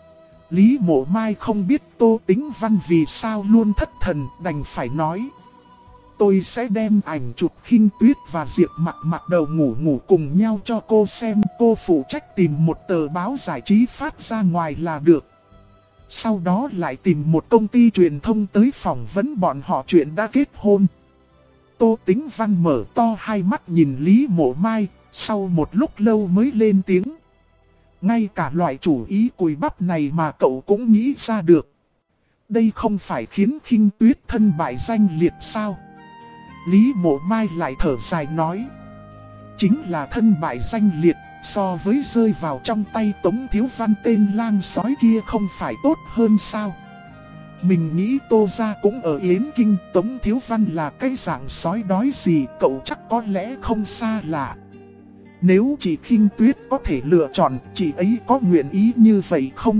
Lý Mộ Mai không biết Tô Tĩnh Văn vì sao luôn thất thần, đành phải nói. Tôi sẽ đem ảnh chụp Khinh Tuyết và Diệp Mặc mặc đầu ngủ cùng nhau cho cô xem, cô phụ trách tìm một tờ báo giải trí phát ra ngoài là được. Sau đó lại tìm một công ty truyền thông tới phỏng vấn bọn họ chuyện đã kết hôn. Tô Tĩnh Văn mở to hai mắt nhìn Lý Mộ Mai, sau một lúc lâu mới lên tiếng. Ngay cả loại chủ ý cùi bắp này mà cậu cũng nghĩ ra được. Đây không phải khiến Khinh Tuyết thân bại danh liệt sao? Lý Mộ Mai lại thở dài nói. Chính là thân bại danh liệt, so với rơi vào trong tay Tống Thiếu Văn tên lang sói kia không phải tốt hơn sao? Mình nghĩ Tô gia cũng ở Yến Kinh, Tống Thiếu Văn là cái dạng sói đói gì, cậu chắc có lẽ không xa lạ. Nếu chị Khinh Tuyết có thể lựa chọn, chị ấy có nguyện ý như vậy không?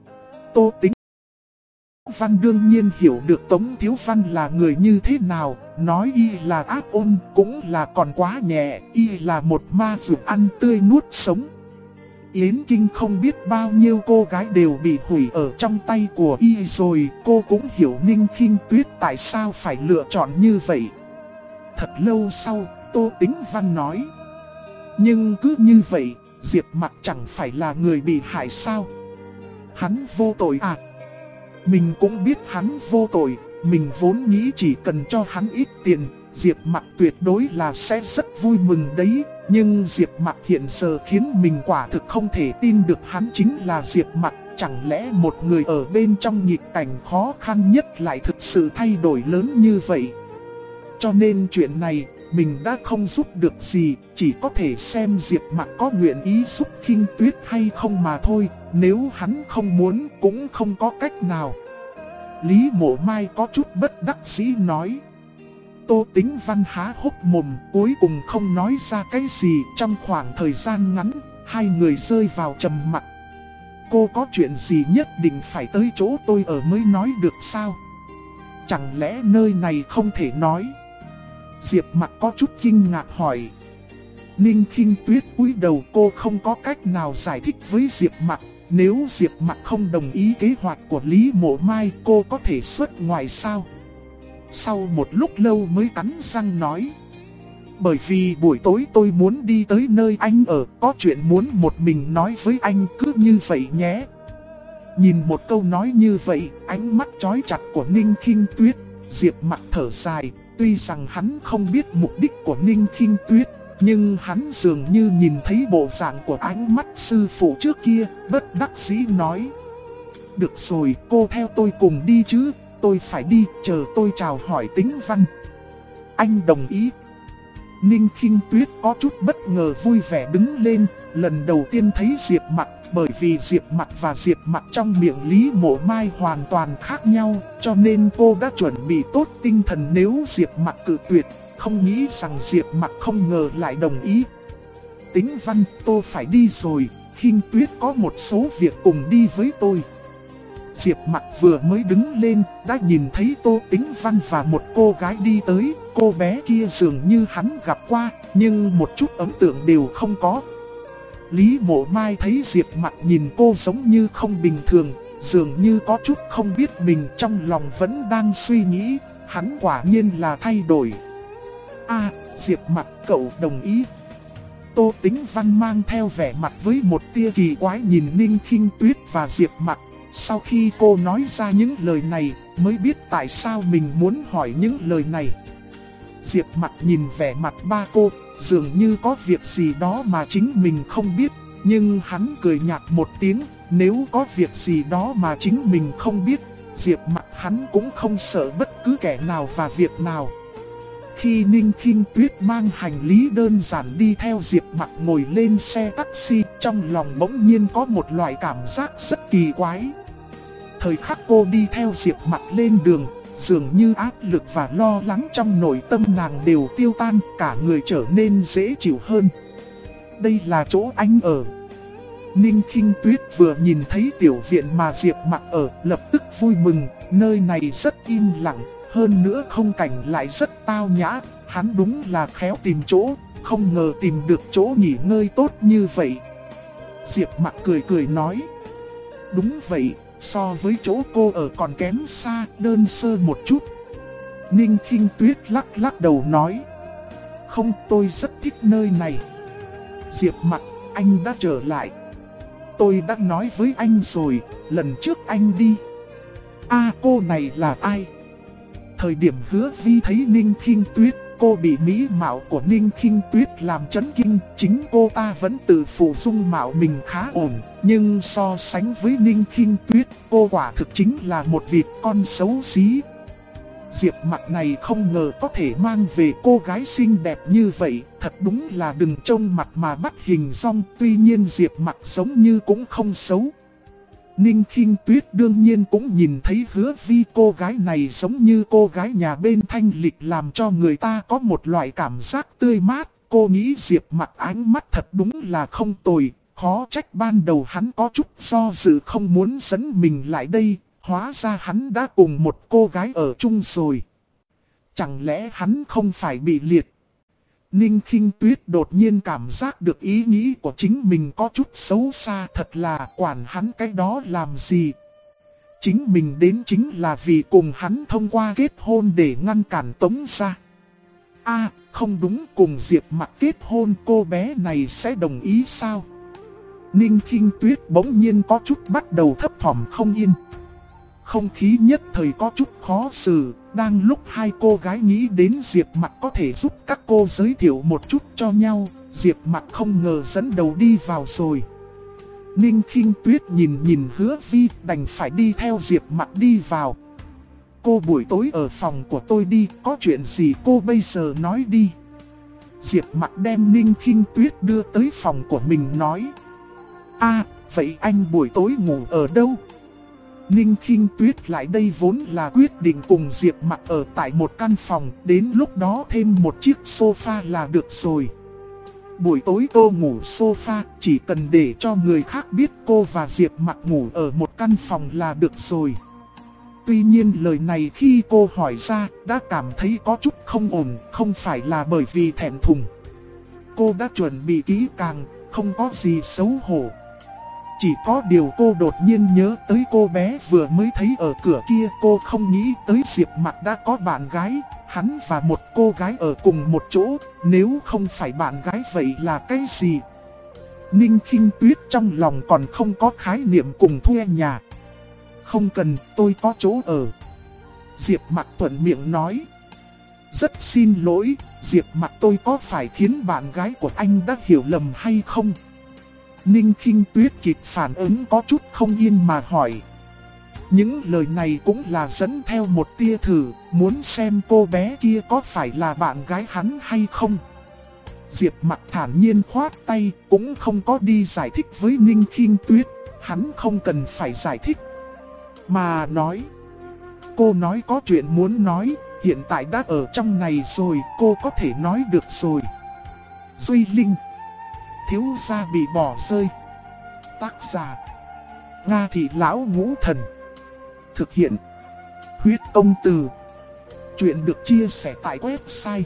Tô Tĩnh Văn đương nhiên hiểu được Tống Thiếu Văn là người như thế nào, nói y là ác ôn cũng là còn quá nhẹ, y là một ma dược ăn tươi nuốt sống. Yến Kinh không biết bao nhiêu cô gái đều bị hủy ở trong tay của y rồi, cô cũng hiểu Ninh Khinh Tuyết tại sao phải lựa chọn như vậy. Thật lâu sau, Tô Tĩnh Văn nói. Nhưng cứ như vậy, Diệp Mặc chẳng phải là người bị hại sao? Hắn vô tội à? Mình cũng biết hắn vô tội, mình vốn nghĩ chỉ cần cho hắn ít tiền, Diệp Mặc tuyệt đối là sẽ rất vui mừng đấy. Nhưng Diệp Mặc hiện giờ khiến mình quả thực không thể tin được hắn chính là Diệp Mặc. Chẳng lẽ một người ở bên trong nghịch cảnh khó khăn nhất lại thực sự thay đổi lớn như vậy? Cho nên chuyện này, mình đã không giúp được gì, chỉ có thể xem Diệp Mặc có nguyện ý giúp Khinh Tuyết hay không mà thôi. Nếu hắn không muốn cũng không có cách nào. Lý Mộ Mai có chút bất đắc dĩ nói. Tô Tĩnh Văn há hốc mồm, cuối cùng không nói ra cái gì. Trong khoảng thời gian ngắn, hai người rơi vào trầm mặc. Cô có chuyện gì nhất định phải tới chỗ tôi ở mới nói được sao? Chẳng lẽ nơi này không thể nói? Diệp Mặc có chút kinh ngạc hỏi. Ninh Khinh Tuyết cúi đầu, cô không có cách nào giải thích với Diệp Mặc. Nếu Diệp Mặc không đồng ý kế hoạch của Lý Mộ Mai, cô có thể xuất ngoại sao? Sau một lúc lâu mới cắn răng nói. Bởi vì buổi tối tôi muốn đi tới nơi anh ở, có chuyện muốn một mình nói với anh, cứ như vậy nhé. Nhìn một câu nói như vậy, ánh mắt chói chặt của Ninh Khinh Tuyết, Diệp Mặc thở dài. Tuy rằng hắn không biết mục đích của Ninh Khinh Tuyết, nhưng hắn dường như nhìn thấy bộ dạng của ánh mắt sư phụ trước kia, bất đắc dĩ nói. Được rồi, cô theo tôi cùng đi chứ, tôi phải đi, chờ tôi chào hỏi Tĩnh Văn. Anh đồng ý. Ninh Khinh Tuyết có chút bất ngờ vui vẻ đứng lên, lần đầu tiên thấy Diệp Mặc, bởi vì Diệp Mặc và Diệp Mặc trong miệng Lý Mộ Mai hoàn toàn khác nhau, cho nên cô đã chuẩn bị tốt tinh thần nếu Diệp Mặc cự tuyệt, không nghĩ rằng Diệp Mặc không ngờ lại đồng ý. Tĩnh Văn, tôi phải đi rồi, Khinh Tuyết có một số việc cùng đi với tôi. Diệp Mặc vừa mới đứng lên, đã nhìn thấy Tô Tĩnh Văn và một cô gái đi tới. Cô bé kia dường như hắn gặp qua, nhưng một chút ấn tượng đều không có. Lý Mộ Mai thấy Diệp Mặc nhìn cô giống như không bình thường, dường như có chút không biết mình, trong lòng vẫn đang suy nghĩ, hắn quả nhiên là thay đổi. Diệp Mặc, cậu đồng ý. Tô Tĩnh Văn mang theo vẻ mặt với một tia kỳ quái nhìn Ninh Khinh Tuyết và Diệp Mặc. Sau khi cô nói ra những lời này, mới biết tại sao mình muốn hỏi những lời này. Diệp Mặc nhìn vẻ mặt ba cô, dường như có việc gì đó mà chính mình không biết. Nhưng hắn cười nhạt một tiếng, nếu có việc gì đó mà chính mình không biết, Diệp Mặc hắn cũng không sợ bất cứ kẻ nào và việc nào. Khi Ninh Khinh Tuyết mang hành lý đơn giản đi theo Diệp Mặc ngồi lên xe taxi, trong lòng bỗng nhiên có một loại cảm giác rất kỳ quái. Thời khắc cô đi theo Diệp Mặc lên đường, dường như áp lực và lo lắng trong nội tâm nàng đều tiêu tan, cả người trở nên dễ chịu hơn. Đây là chỗ anh ở. Ninh Khinh Tuyết vừa nhìn thấy tiểu viện mà Diệp Mặc ở, lập tức vui mừng, nơi này rất im lặng, hơn nữa không cảnh lại rất tao nhã, hắn đúng là khéo tìm chỗ, không ngờ tìm được chỗ nghỉ ngơi tốt như vậy. Diệp Mặc cười cười nói, đúng vậy, so với chỗ cô ở còn kém xa, đơn sơ một chút. Ninh Khinh Tuyết lắc lắc đầu nói, không, tôi rất thích nơi này. Diệp Mặc, anh đã trở lại. Tôi đã nói với anh rồi, lần trước anh đi. Cô này là ai? Thời điểm Hứa Vi thấy Ninh Khinh Tuyết, cô bị mỹ mạo của Ninh Khinh Tuyết làm chấn kinh. Chính cô ta vẫn tự phụ dung mạo mình khá ổn, nhưng so sánh với Ninh Khinh Tuyết, cô quả thực chính là một vịt con xấu xí. Diệp Mặc này không ngờ có thể mang về cô gái xinh đẹp như vậy, thật đúng là đừng trông mặt mà bắt hình dong. Tuy nhiên Diệp Mặc giống như cũng không xấu. Ninh Khinh Tuyết đương nhiên cũng nhìn thấy Hứa Vi, cô gái này giống như cô gái nhà bên thanh lịch, làm cho người ta có một loại cảm giác tươi mát. Cô nghĩ Diệp Mặc ánh mắt thật đúng là không tồi, khó trách ban đầu hắn có chút do dự không muốn dẫn mình lại đây, hóa ra hắn đã cùng một cô gái ở chung rồi. Chẳng lẽ hắn không phải bị liệt? Ninh Khinh Tuyết đột nhiên cảm giác được ý nghĩ của chính mình có chút xấu xa, thật là quản hắn cái đó làm gì. Chính mình đến chính là vì cùng hắn thông qua kết hôn để ngăn cản Tống gia. Không đúng, cùng Diệp Mặc kết hôn cô bé này sẽ đồng ý sao? Ninh Khinh Tuyết bỗng nhiên có chút bắt đầu thấp thỏm không yên. Không khí nhất thời có chút khó xử, đang lúc hai cô gái nghĩ đến Diệp Mặc có thể giúp các cô giới thiệu một chút cho nhau, Diệp Mặc không ngờ dẫn đầu đi vào rồi. Ninh Khinh Tuyết nhìn Hứa Vi, đành phải đi theo Diệp Mặc đi vào. Cô buổi tối ở phòng của tôi đi, có chuyện gì cô bây giờ nói đi. Diệp Mặc đem Ninh Khinh Tuyết đưa tới phòng của mình nói. Vậy anh buổi tối ngủ ở đâu? Ninh Khinh Tuyết lại đây vốn là quyết định cùng Diệp Mặc ở tại một căn phòng, đến lúc đó thêm một chiếc sofa là được rồi. Buổi tối cô ngủ sofa, chỉ cần để cho người khác biết cô và Diệp Mặc ngủ ở một căn phòng là được rồi. Tuy nhiên lời này khi cô hỏi ra, đã cảm thấy có chút không ổn, không phải là bởi vì thẹn thùng. Cô đã chuẩn bị kỹ càng, không có gì xấu hổ. Chỉ có điều cô đột nhiên nhớ tới cô bé vừa mới thấy ở cửa kia, cô không nghĩ tới Diệp Mặc đã có bạn gái, hắn và một cô gái ở cùng một chỗ, nếu không phải bạn gái vậy là cái gì? Ninh Khinh Tuyết trong lòng còn không có khái niệm cùng thuê nhà. Không cần, tôi có chỗ ở. Diệp Mặc thuận miệng nói. Rất xin lỗi, Diệp Mặc, tôi có phải khiến bạn gái của anh đã hiểu lầm hay không? Ninh Khinh Tuyết kịp phản ứng có chút không yên mà hỏi. Những lời này cũng là dẫn theo một tia thử, muốn xem cô bé kia có phải là bạn gái hắn hay không. Diệp Mặc thản nhiên khoát tay, cũng không có đi giải thích với Ninh Khinh Tuyết, hắn không cần phải giải thích. Mà nói, cô nói có chuyện muốn nói, hiện tại đã ở trong này rồi, cô có thể nói được rồi. Duy Linh, thiếu gia bị bỏ rơi. Tác giả Nga Thị Lão Ngũ Thần. Thực hiện Huyết Công Từ. Chuyện được chia sẻ tại website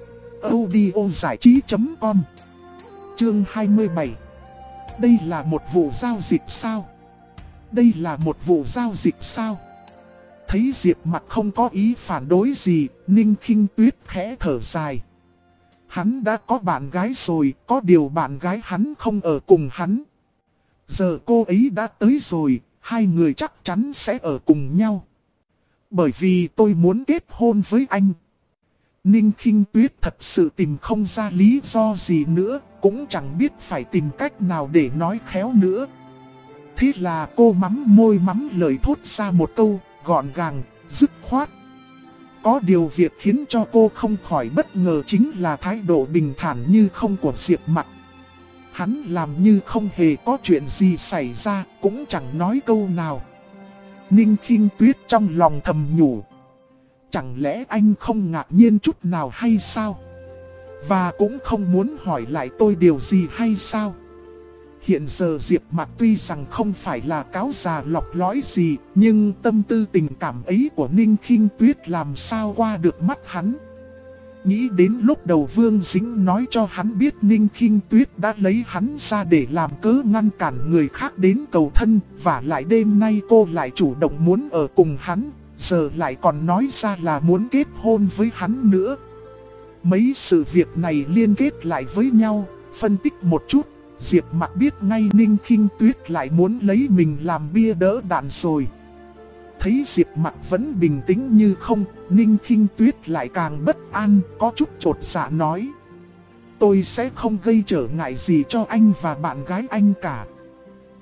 audiozảichí.com. Chương 27. Đây là một vụ giao dịch sao? Đây là một vụ giao dịch sao? Thấy Diệp Mặc không có ý phản đối gì, Ninh Khinh Tuyết khẽ thở dài. Hắn đã có bạn gái rồi, có điều bạn gái hắn không ở cùng hắn. Giờ cô ấy đã tới rồi, hai người chắc chắn sẽ ở cùng nhau. Bởi vì tôi muốn kết hôn với anh. Ninh Khinh Tuyết thật sự tìm không ra lý do gì nữa, cũng chẳng biết phải tìm cách nào để nói khéo nữa. Thế là cô mắm môi mắm lời thốt ra một câu, gọn gàng, dứt khoát. Có điều việc khiến cho cô không khỏi bất ngờ chính là thái độ bình thản như không của Diệp Mặc. Hắn làm như không hề có chuyện gì xảy ra, cũng chẳng nói câu nào. Ninh Khinh Tuyết trong lòng thầm nhủ. Chẳng lẽ anh không ngạc nhiên chút nào hay sao? Và cũng không muốn hỏi lại tôi điều gì hay sao? Hiện giờ Diệp Mặc tuy rằng không phải là cáo già lọc lõi gì, nhưng tâm tư tình cảm ấy của Ninh Khinh Tuyết làm sao qua được mắt hắn. Nghĩ đến lúc đầu Vương Dĩnh nói cho hắn biết Ninh Khinh Tuyết đã lấy hắn ra để làm cớ ngăn cản người khác đến cầu thân, và lại đêm nay cô lại chủ động muốn ở cùng hắn, giờ lại còn nói ra là muốn kết hôn với hắn nữa. Mấy sự việc này liên kết lại với nhau, phân tích một chút, Diệp Mặc biết ngay Ninh Khinh Tuyết lại muốn lấy mình làm bia đỡ đạn rồi. Thấy Diệp Mặc vẫn bình tĩnh như không, Ninh Khinh Tuyết lại càng bất an, có chút chột dạ nói. Tôi sẽ không gây trở ngại gì cho anh và bạn gái anh cả.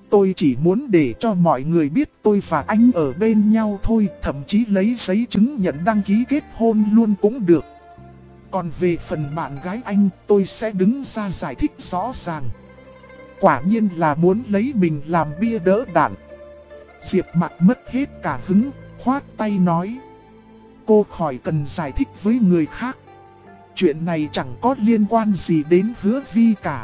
Tôi chỉ muốn để cho mọi người biết tôi và anh ở bên nhau thôi, thậm chí lấy giấy chứng nhận đăng ký kết hôn luôn cũng được. Còn về phần bạn gái anh, tôi sẽ đứng ra giải thích rõ ràng. Quả nhiên là muốn lấy mình làm bia đỡ đạn. Diệp Mạc mất hết cả hứng, khoát tay nói. Cô khỏi cần giải thích với người khác. Chuyện này chẳng có liên quan gì đến Hứa Vi cả.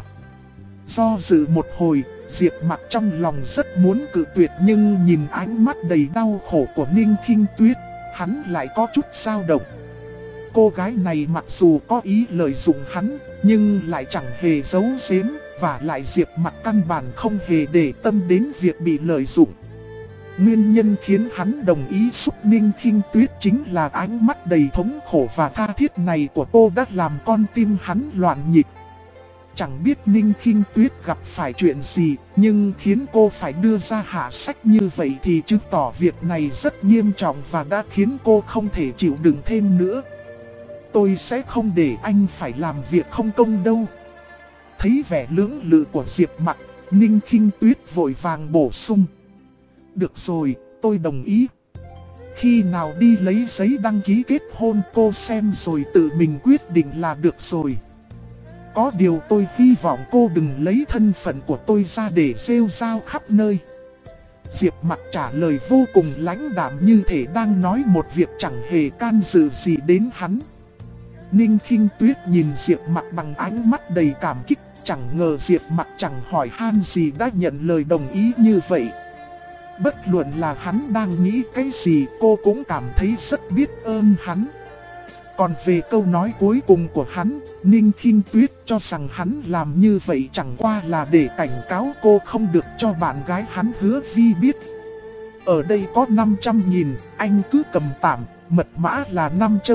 Do dự một hồi, Diệp Mạc trong lòng rất muốn cự tuyệt, nhưng nhìn ánh mắt đầy đau khổ của Ninh Khinh Tuyết, hắn lại có chút dao động. Cô gái này mặc dù có ý lợi dụng hắn, nhưng lại chẳng hề giấu giếm, và lại Diệp Mạc căn bản không hề để tâm đến việc bị lợi dụng. Nguyên nhân khiến hắn đồng ý giúp Ninh Khinh Tuyết chính là ánh mắt đầy thống khổ và tha thiết này của cô đã làm con tim hắn loạn nhịp. Chẳng biết Ninh Khinh Tuyết gặp phải chuyện gì, nhưng khiến cô phải đưa ra hạ sách như vậy thì chứng tỏ việc này rất nghiêm trọng và đã khiến cô không thể chịu đựng thêm nữa. Tôi sẽ không để anh phải làm việc không công đâu. Thấy vẻ lưỡng lự của Diệp Mạc, Ninh Khinh Tuyết vội vàng bổ sung. Được rồi, tôi đồng ý. Khi nào đi lấy giấy đăng ký kết hôn cô xem rồi tự mình quyết định là được rồi. Có điều tôi hy vọng cô đừng lấy thân phận của tôi ra để rêu rao khắp nơi. Diệp Mạc trả lời vô cùng lãnh đạm, như thể đang nói một việc chẳng hề can dự gì đến hắn. Ninh Khinh Tuyết nhìn Diệp Mạc bằng ánh mắt đầy cảm kích, chẳng ngờ Diệp Mạc chẳng hỏi han gì đã nhận lời đồng ý như vậy. Bất luận là hắn đang nghĩ cái gì, cô cũng cảm thấy rất biết ơn hắn. Còn về câu nói cuối cùng của hắn, Ninh Khinh Tuyết cho rằng hắn làm như vậy chẳng qua là để cảnh cáo cô không được cho bạn gái hắn Hứa Vi biết. Ở đây có 500.000, anh cứ cầm tạm, mật mã là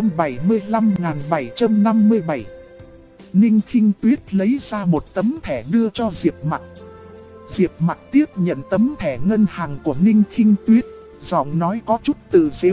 575.757. Ninh Khinh Tuyết lấy ra một tấm thẻ đưa cho Diệp Mạc. Diệp Mạc tiếp nhận tấm thẻ ngân hàng của Ninh Khinh Tuyết, giọng nói có chút tự giễu.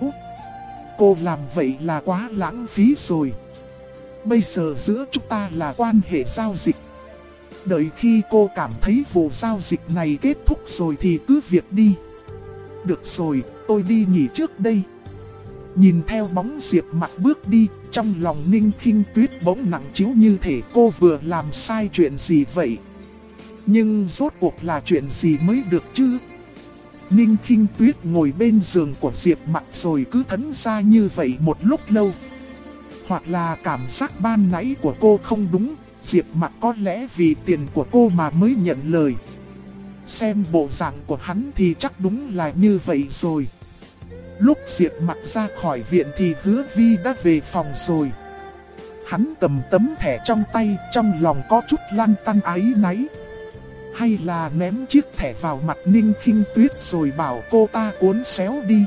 Cô làm vậy là quá lãng phí rồi. Bây giờ giữa chúng ta là quan hệ giao dịch. Đợi khi cô cảm thấy vụ giao dịch này kết thúc rồi thì cứ việc đi. Được rồi, tôi đi nghỉ trước đây. Nhìn theo bóng Diệp Mạc bước đi, trong lòng Ninh Khinh Tuyết bỗng nặng trĩu, như thể cô vừa làm sai chuyện gì vậy. Nhưng rốt cuộc là chuyện gì mới được chứ? Ninh Khinh Tuyết ngồi bên giường của Diệp Mạc rồi cứ thẫn ra như vậy một lúc lâu. Hoặc là cảm giác ban nãy của cô không đúng, Diệp Mạc có lẽ vì tiền của cô mà mới nhận lời. Xem bộ dạng của hắn thì chắc đúng là như vậy rồi. Lúc Diệp Mạc ra khỏi viện thì Hứa Vi đã về phòng rồi. Hắn cầm tấm thẻ trong tay, trong lòng có chút lăn tăn áy náy. Hay là ném chiếc thẻ vào mặt Ninh Khinh Tuyết rồi bảo cô ta cuốn xéo đi.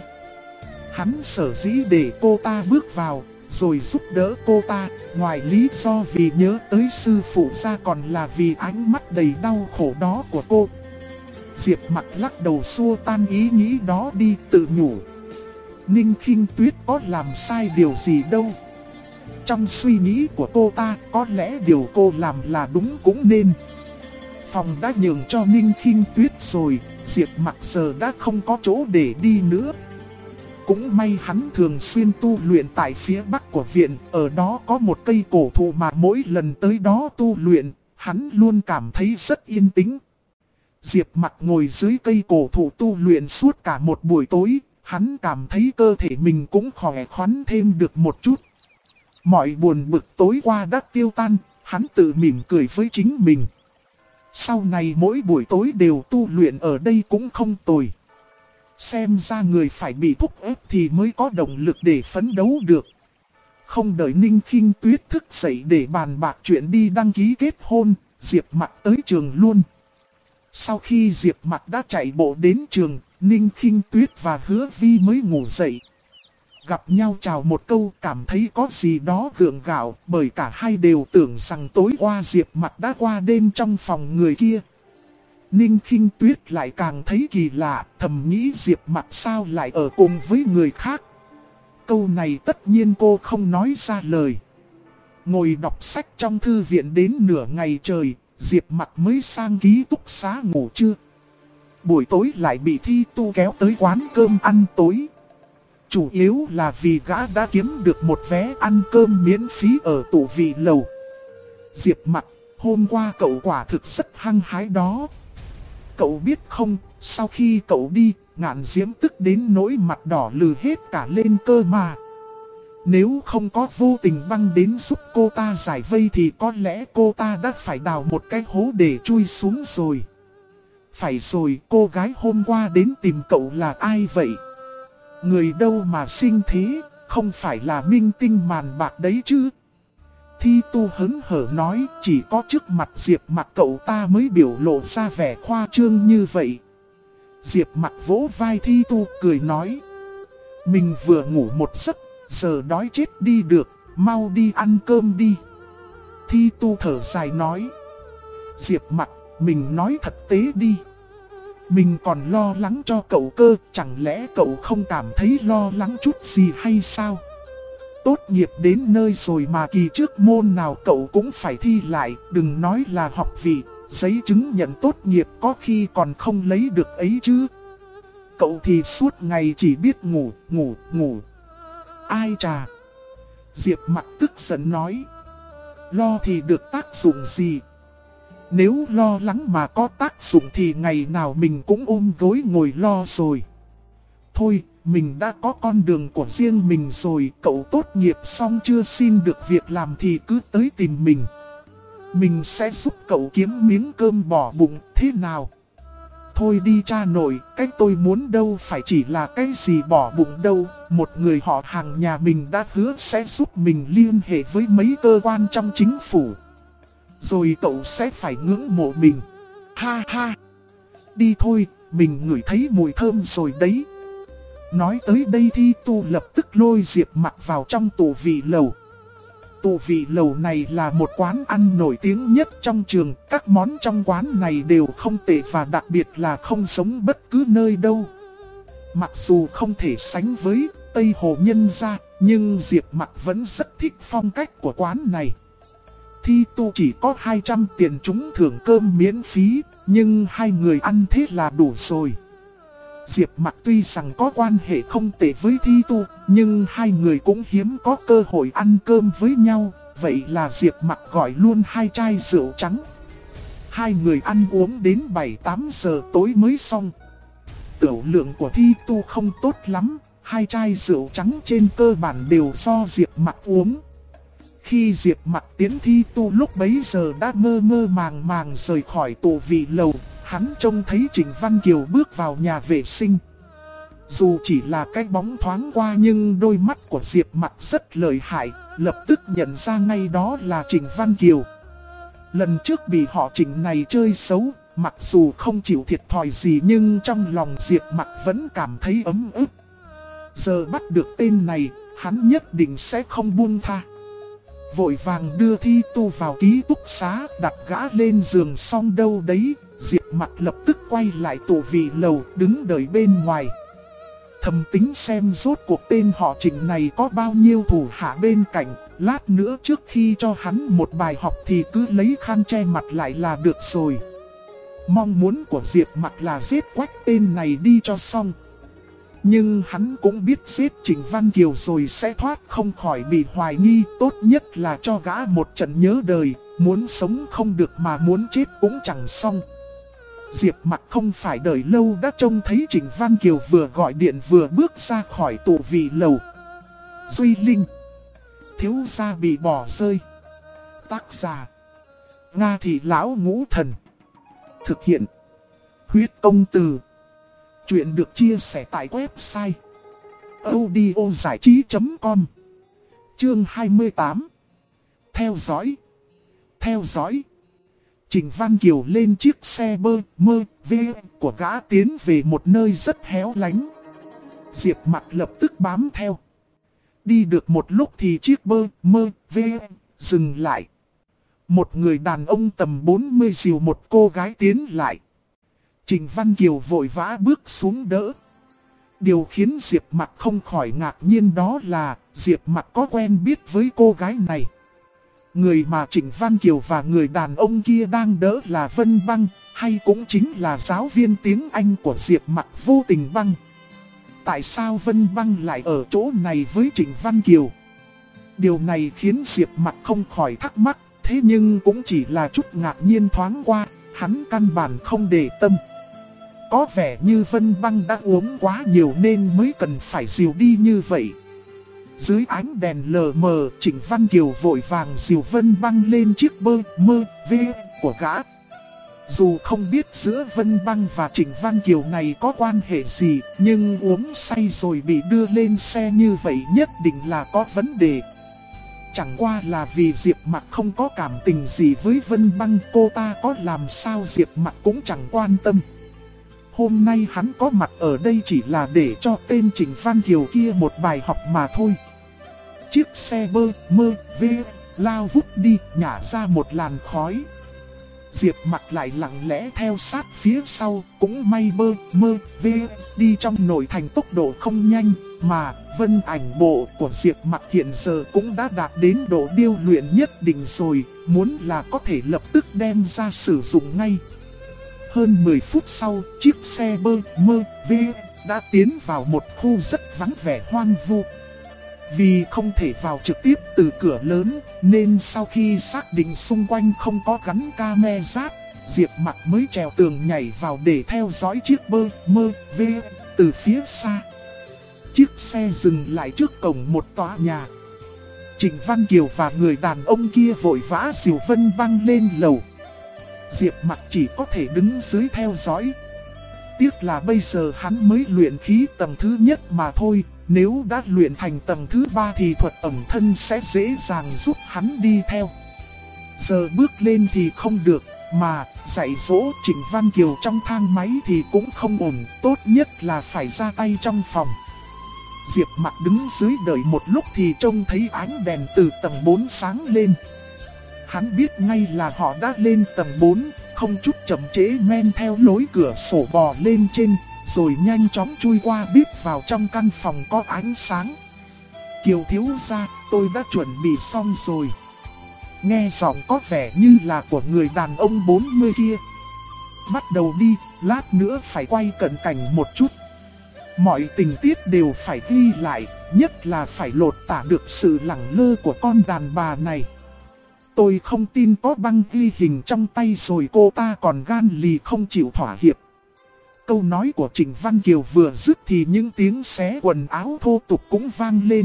Hắn sở dĩ để cô ta bước vào, rồi giúp đỡ cô ta, ngoài lý do vì nhớ tới sư phụ ra còn là vì ánh mắt đầy đau khổ đó của cô. Diệp Mạc lắc đầu xua tan ý nghĩ đó đi, tự nhủ. Ninh Khinh Tuyết có làm sai điều gì đâu. Trong suy nghĩ của cô ta, có lẽ điều cô làm là đúng cũng nên. Phòng đã nhường cho Ninh Khinh Tuyết rồi, Diệp Mạc giờ đã không có chỗ để đi nữa. Cũng may hắn thường xuyên tu luyện tại phía bắc của viện, ở đó có một cây cổ thụ mà mỗi lần tới đó tu luyện, hắn luôn cảm thấy rất yên tĩnh. Diệp Mạc ngồi dưới cây cổ thụ tu luyện suốt cả một buổi tối, hắn cảm thấy cơ thể mình cũng khỏe khoắn thêm được một chút. Mọi buồn bực tối qua đã tiêu tan, hắn tự mỉm cười với chính mình. Sau này mỗi buổi tối đều tu luyện ở đây cũng không tồi. Xem ra người phải bị thúc ép thì mới có động lực để phấn đấu được. Không đợi Ninh Khinh Tuyết thức dậy để bàn bạc chuyện đi đăng ký kết hôn, Diệp Mạc tới trường luôn. Sau khi Diệp Mạc đã chạy bộ đến trường, Ninh Khinh Tuyết và Hứa Vi mới ngủ dậy. Gặp nhau chào một câu, cảm thấy có gì đó gượng gạo, bởi cả hai đều tưởng rằng tối qua Diệp Mạc đã qua đêm trong phòng người kia. Ninh Khinh Tuyết lại càng thấy kỳ lạ, thầm nghĩ Diệp Mạc sao lại ở cùng với người khác. Câu này tất nhiên cô không nói ra lời. Ngồi đọc sách trong thư viện đến nửa ngày trời, Diệp Mạc mới sang ký túc xá ngủ trưa. buổi tối lại bị Thi Tu kéo tới quán cơm ăn tối. Chủ yếu là vì gã đã kiếm được một vé ăn cơm miễn phí ở tủ vị lầu. Diệp Mặc, hôm qua cậu quả thực rất hăng hái đó. Cậu biết không, sau khi cậu đi, Ngạn Diễm tức đến nỗi mặt đỏ lừ hết cả lên cơ mà. Nếu không có vô tình băng đến giúp cô ta giải vây thì có lẽ cô ta đã phải đào một cái hố để chui xuống rồi. Phải rồi, cô gái hôm qua đến tìm cậu là ai vậy? Người đâu mà xinh thế, không phải là minh tinh màn bạc đấy chứ? Thi Tu hớn hở nói, chỉ có trước mặt Diệp Mặc cậu ta mới biểu lộ ra vẻ khoa trương như vậy. Diệp Mặc vỗ vai Thi Tu cười nói, mình vừa ngủ một giấc, giờ đói chết đi được, mau đi ăn cơm đi. Thi Tu thở dài nói, Diệp Mặc, mình nói thật tế đi. Mình còn lo lắng cho cậu cơ, chẳng lẽ cậu không cảm thấy lo lắng chút gì hay sao? Tốt nghiệp đến nơi rồi mà kỳ trước môn nào cậu cũng phải thi lại, đừng nói là học vị, giấy chứng nhận tốt nghiệp có khi còn không lấy được ấy chứ. Cậu thì suốt ngày chỉ biết ngủ, ngủ, ngủ. Ai chà? Diệp Mặc tức giận nói, lo thì được tác dụng gì? Nếu lo lắng mà có tác dụng thì ngày nào mình cũng ôm gối ngồi lo rồi. Thôi, mình đã có con đường của riêng mình rồi, cậu tốt nghiệp xong chưa xin được việc làm thì cứ tới tìm mình. Mình sẽ giúp cậu kiếm miếng cơm bỏ bụng, thế nào? Thôi đi cha nội, cái tôi muốn đâu phải chỉ là cái gì bỏ bụng đâu. Một người họ hàng nhà mình đã hứa sẽ giúp mình liên hệ với mấy cơ quan trong chính phủ. Rồi cậu sẽ phải ngưỡng mộ mình. Ha ha. Đi thôi, mình ngửi thấy mùi thơm rồi đấy. Nói tới đây Thi Tu lập tức lôi Diệp Mặc vào trong tủ vị lầu. Tủ vị lầu này là một quán ăn nổi tiếng nhất trong trường. Các món trong quán này đều không tệ và đặc biệt là không giống bất cứ nơi đâu. Mặc dù không thể sánh với Tây Hồ Nhân gia, nhưng Diệp Mặc vẫn rất thích phong cách của quán này. Thi Tu chỉ có 200 tiền trúng thưởng cơm miễn phí, nhưng hai người ăn thế là đủ rồi. Diệp Mặc tuy rằng có quan hệ không tệ với Thi Tu, nhưng hai người cũng hiếm có cơ hội ăn cơm với nhau, vậy là Diệp Mặc gọi luôn 2 chai rượu trắng. Hai người ăn uống đến 7-8 giờ tối mới xong. Tiểu lượng của Thi Tu không tốt lắm, 2 chai rượu trắng trên cơ bản đều do Diệp Mặc uống. Khi Diệp Mặc tiến Thi Tu lúc bấy giờ đã mơ mơ màng màng rời khỏi tủ vị lầu, hắn trông thấy Trịnh Văn Kiều bước vào nhà vệ sinh. Dù chỉ là cái bóng thoáng qua nhưng đôi mắt của Diệp Mặc rất lợi hại, lập tức nhận ra ngay đó là Trịnh Văn Kiều. Lần trước bị họ Trịnh này chơi xấu, mặc dù không chịu thiệt thòi gì nhưng trong lòng Diệp Mặc vẫn cảm thấy ấm ức. Giờ bắt được tên này, hắn nhất định sẽ không buông tha. Vội vàng đưa Thi Tu vào ký túc xá, đặt gã lên giường xong đâu đấy, Diệp Mặc lập tức quay lại tủ vị lầu, đứng đợi bên ngoài. Thầm tính xem rốt cuộc tên họ Trịnh này có bao nhiêu thủ hạ bên cạnh, lát nữa trước khi cho hắn một bài học thì cứ lấy khăn che mặt lại là được rồi. Mong muốn của Diệp Mặc là giết quách tên này đi cho xong. Nhưng hắn cũng biết giết Trịnh Văn Kiều rồi sẽ thoát không khỏi bị hoài nghi, tốt nhất là cho gã một trận nhớ đời, muốn sống không được mà muốn chết cũng chẳng xong. Diệp Mặc không phải đợi lâu đã trông thấy Trịnh Văn Kiều vừa gọi điện vừa bước ra khỏi tủ vị lầu. Duy Linh, thiếu gia bị bỏ rơi. Tác giả: Nga Thị Lão Ngũ Thần. Thực hiện: Huyết Công Từ. Chuyện được chia sẻ tại website audiozảichí.com. Chương 28. Theo dõi. Trịnh Văn Kiều lên chiếc xe BMW của gã tiến về một nơi rất héo lánh. Diệp Mặc lập tức bám theo. Đi được một lúc thì chiếc BMW dừng lại. Một người đàn ông tầm 40 dìu một cô gái tiến lại. Trịnh Văn Kiều vội vã bước xuống đỡ. Điều khiến Diệp Mặc không khỏi ngạc nhiên đó là Diệp Mặc có quen biết với cô gái này. Người mà Trịnh Văn Kiều và người đàn ông kia đang đỡ là Vân Băng, hay cũng chính là giáo viên tiếng Anh của Diệp Mặc Vô Tình Băng. Tại sao Vân Băng lại ở chỗ này với Trịnh Văn Kiều? Điều này khiến Diệp Mặc không khỏi thắc mắc, thế nhưng cũng chỉ là chút ngạc nhiên thoáng qua, hắn căn bản không để tâm. Có vẻ như Vân Băng đã uống quá nhiều nên mới cần phải dìu đi như vậy. Dưới ánh đèn lờ mờ, Trịnh Văn Kiều vội vàng dìu Vân Băng lên chiếc bơ mơ vê của gã. Dù không biết giữa Vân Băng và Trịnh Văn Kiều này có quan hệ gì, nhưng uống say rồi bị đưa lên xe như vậy nhất định là có vấn đề. Chẳng qua là vì Diệp Mặc không có cảm tình gì với Vân Băng, cô ta có làm sao Diệp Mặc cũng chẳng quan tâm. Hôm nay hắn có mặt ở đây chỉ là để cho tên Trịnh Văn Kiều kia một bài học mà thôi. Chiếc xe bơ mơ vê lao vút đi, nhả ra một làn khói. Diệp Mặc lại lặng lẽ theo sát phía sau, cũng may bơ mơ vê đi trong nội thành tốc độ không nhanh, mà vân ảnh bộ của Diệp Mặc hiện giờ cũng đã đạt đến độ điêu luyện nhất định rồi, muốn là có thể lập tức đem ra sử dụng ngay. Hơn 10 phút sau, chiếc xe bơ mơ vê đã tiến vào một khu rất vắng vẻ hoang vu. Vì không thể vào trực tiếp từ cửa lớn, nên sau khi xác định xung quanh không có gắn camera, Diệp Mặc mới trèo tường nhảy vào để theo dõi chiếc bơ mơ vê từ phía xa. Chiếc xe dừng lại trước cổng một tòa nhà. Trịnh Văn Kiều và người đàn ông kia vội vã dìu Vân Băng lên lầu. Diệp Mặc chỉ có thể đứng dưới theo dõi. Tiếc là bây giờ hắn mới luyện khí tầng thứ nhất mà thôi. Nếu đã luyện thành tầng thứ 3 thì thuật ẩn thân sẽ dễ dàng giúp hắn đi theo. Giờ bước lên thì không được, mà dạy dỗ Trịnh Văn Kiều trong thang máy thì cũng không ổn, tốt nhất là phải ra tay trong phòng. Diệp Mặc đứng dưới đợi một lúc thì trông thấy ánh đèn từ tầng 4 sáng lên. Hắn biết ngay là họ đã lên tầng 4, không chút chậm trễ men theo lối cửa sổ bò lên trên, rồi nhanh chóng chui qua bếp vào trong căn phòng có ánh sáng. Kiều thiếu gia, tôi đã chuẩn bị xong rồi. Nghe giọng có vẻ như là của người đàn ông 40 kia. Bắt đầu đi, lát nữa phải quay cận cảnh một chút. Mọi tình tiết đều phải ghi lại, nhất là phải lột tả được sự lẳng lơ của con đàn bà này. Tôi không tin có băng ghi hình trong tay rồi cô ta còn gan lì không chịu thỏa hiệp. Câu nói của Trịnh Văn Kiều vừa dứt thì những tiếng xé quần áo thô tục cũng vang lên.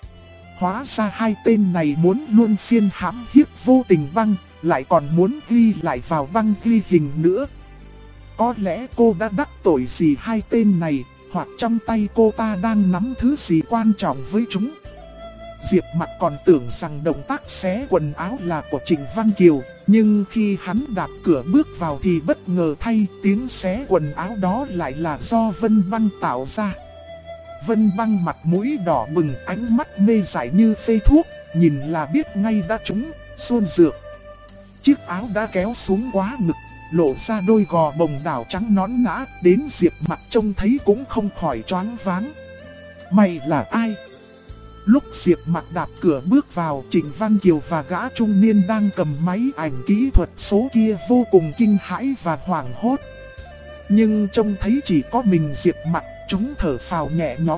Hóa ra hai tên này muốn luôn phiên hãm hiếp Vô Tình Băng, lại còn muốn ghi lại vào băng ghi hình nữa. Có lẽ cô đã đắc tội gì hai tên này, hoặc trong tay cô ta đang nắm thứ gì quan trọng với chúng. Diệp Mặc còn tưởng rằng động tác xé quần áo là của Trịnh Văn Kiều, nhưng khi hắn đạp cửa bước vào thì bất ngờ thay, tiếng xé quần áo đó lại là do Vân Băng tạo ra. Vân Băng mặt mũi đỏ bừng, ánh mắt mê dại như phê thuốc, nhìn là biết ngay đã trúng xuân dược. Chiếc áo đã kéo xuống quá ngực, lộ ra đôi gò bồng đảo trắng nõn nã, đến Diệp Mặc trông thấy cũng không khỏi choáng váng. Mày là ai? Lúc Diệp Mặc đạp cửa bước vào, Trịnh Văn Kiều và gã trung niên đang cầm máy ảnh kỹ thuật số kia vô cùng kinh hãi và hoảng hốt. Nhưng trông thấy chỉ có mình Diệp Mặc, chúng thở phào nhẹ nhõm.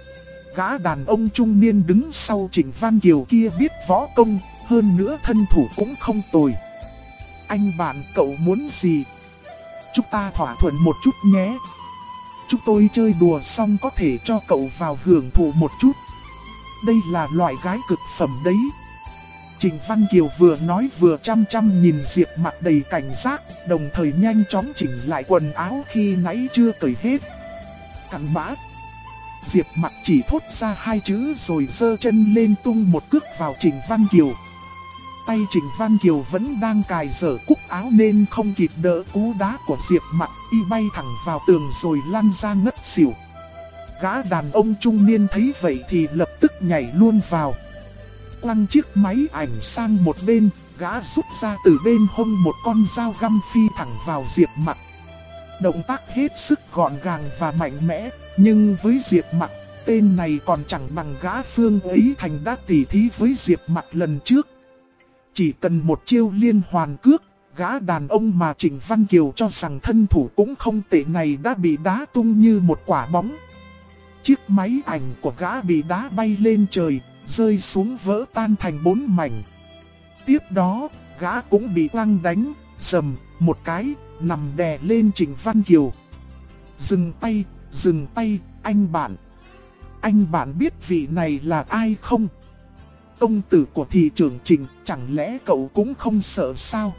Gã đàn ông trung niên đứng sau Trịnh Văn Kiều kia biết võ công, hơn nữa thân thủ cũng không tồi. Anh bạn, cậu muốn gì? Chúng ta thỏa thuận một chút nhé. Chúng tôi chơi đùa xong có thể cho cậu vào hưởng thụ một chút. Đây là loại gái cực phẩm đấy. Trịnh Văn Kiều vừa nói vừa chăm chăm nhìn Diệp Mặc đầy cảnh giác, đồng thời nhanh chóng chỉnh lại quần áo khi nãy chưa cởi hết. Cặn bã. Diệp Mặc chỉ thốt ra hai chữ rồi giơ chân lên tung một cước vào Trịnh Văn Kiều. Tay Trịnh Văn Kiều vẫn đang cài dở cúc áo nên không kịp đỡ cú đá của Diệp Mặc, y bay thẳng vào tường rồi lăn ra ngất xỉu. Gã đàn ông trung niên thấy vậy thì lập tức nhảy luôn vào. Quăng chiếc máy ảnh sang một bên, gã rút ra từ bên hông một con dao găm phi thẳng vào Diệp Mặc. Động tác hết sức gọn gàng và mạnh mẽ, nhưng với Diệp Mặc, tên này còn chẳng bằng gã Phương ấy Thành đã tỉ thí với Diệp Mặc lần trước. Chỉ cần một chiêu liên hoàn cước, Gã đàn ông mà Trịnh Văn Kiều cho rằng thân thủ cũng không tệ này đã bị đá tung như một quả bóng. Chiếc máy ảnh của gã bị đá bay lên trời, rơi xuống vỡ tan thành 4 mảnh. Tiếp đó, gã cũng bị quăng đánh, sầm, một cái, nằm đè lên Trịnh Văn Kiều. Dừng tay, anh bạn. Anh bạn biết vị này là ai không? Công tử của thị trưởng Trịnh, chẳng lẽ cậu cũng không sợ sao?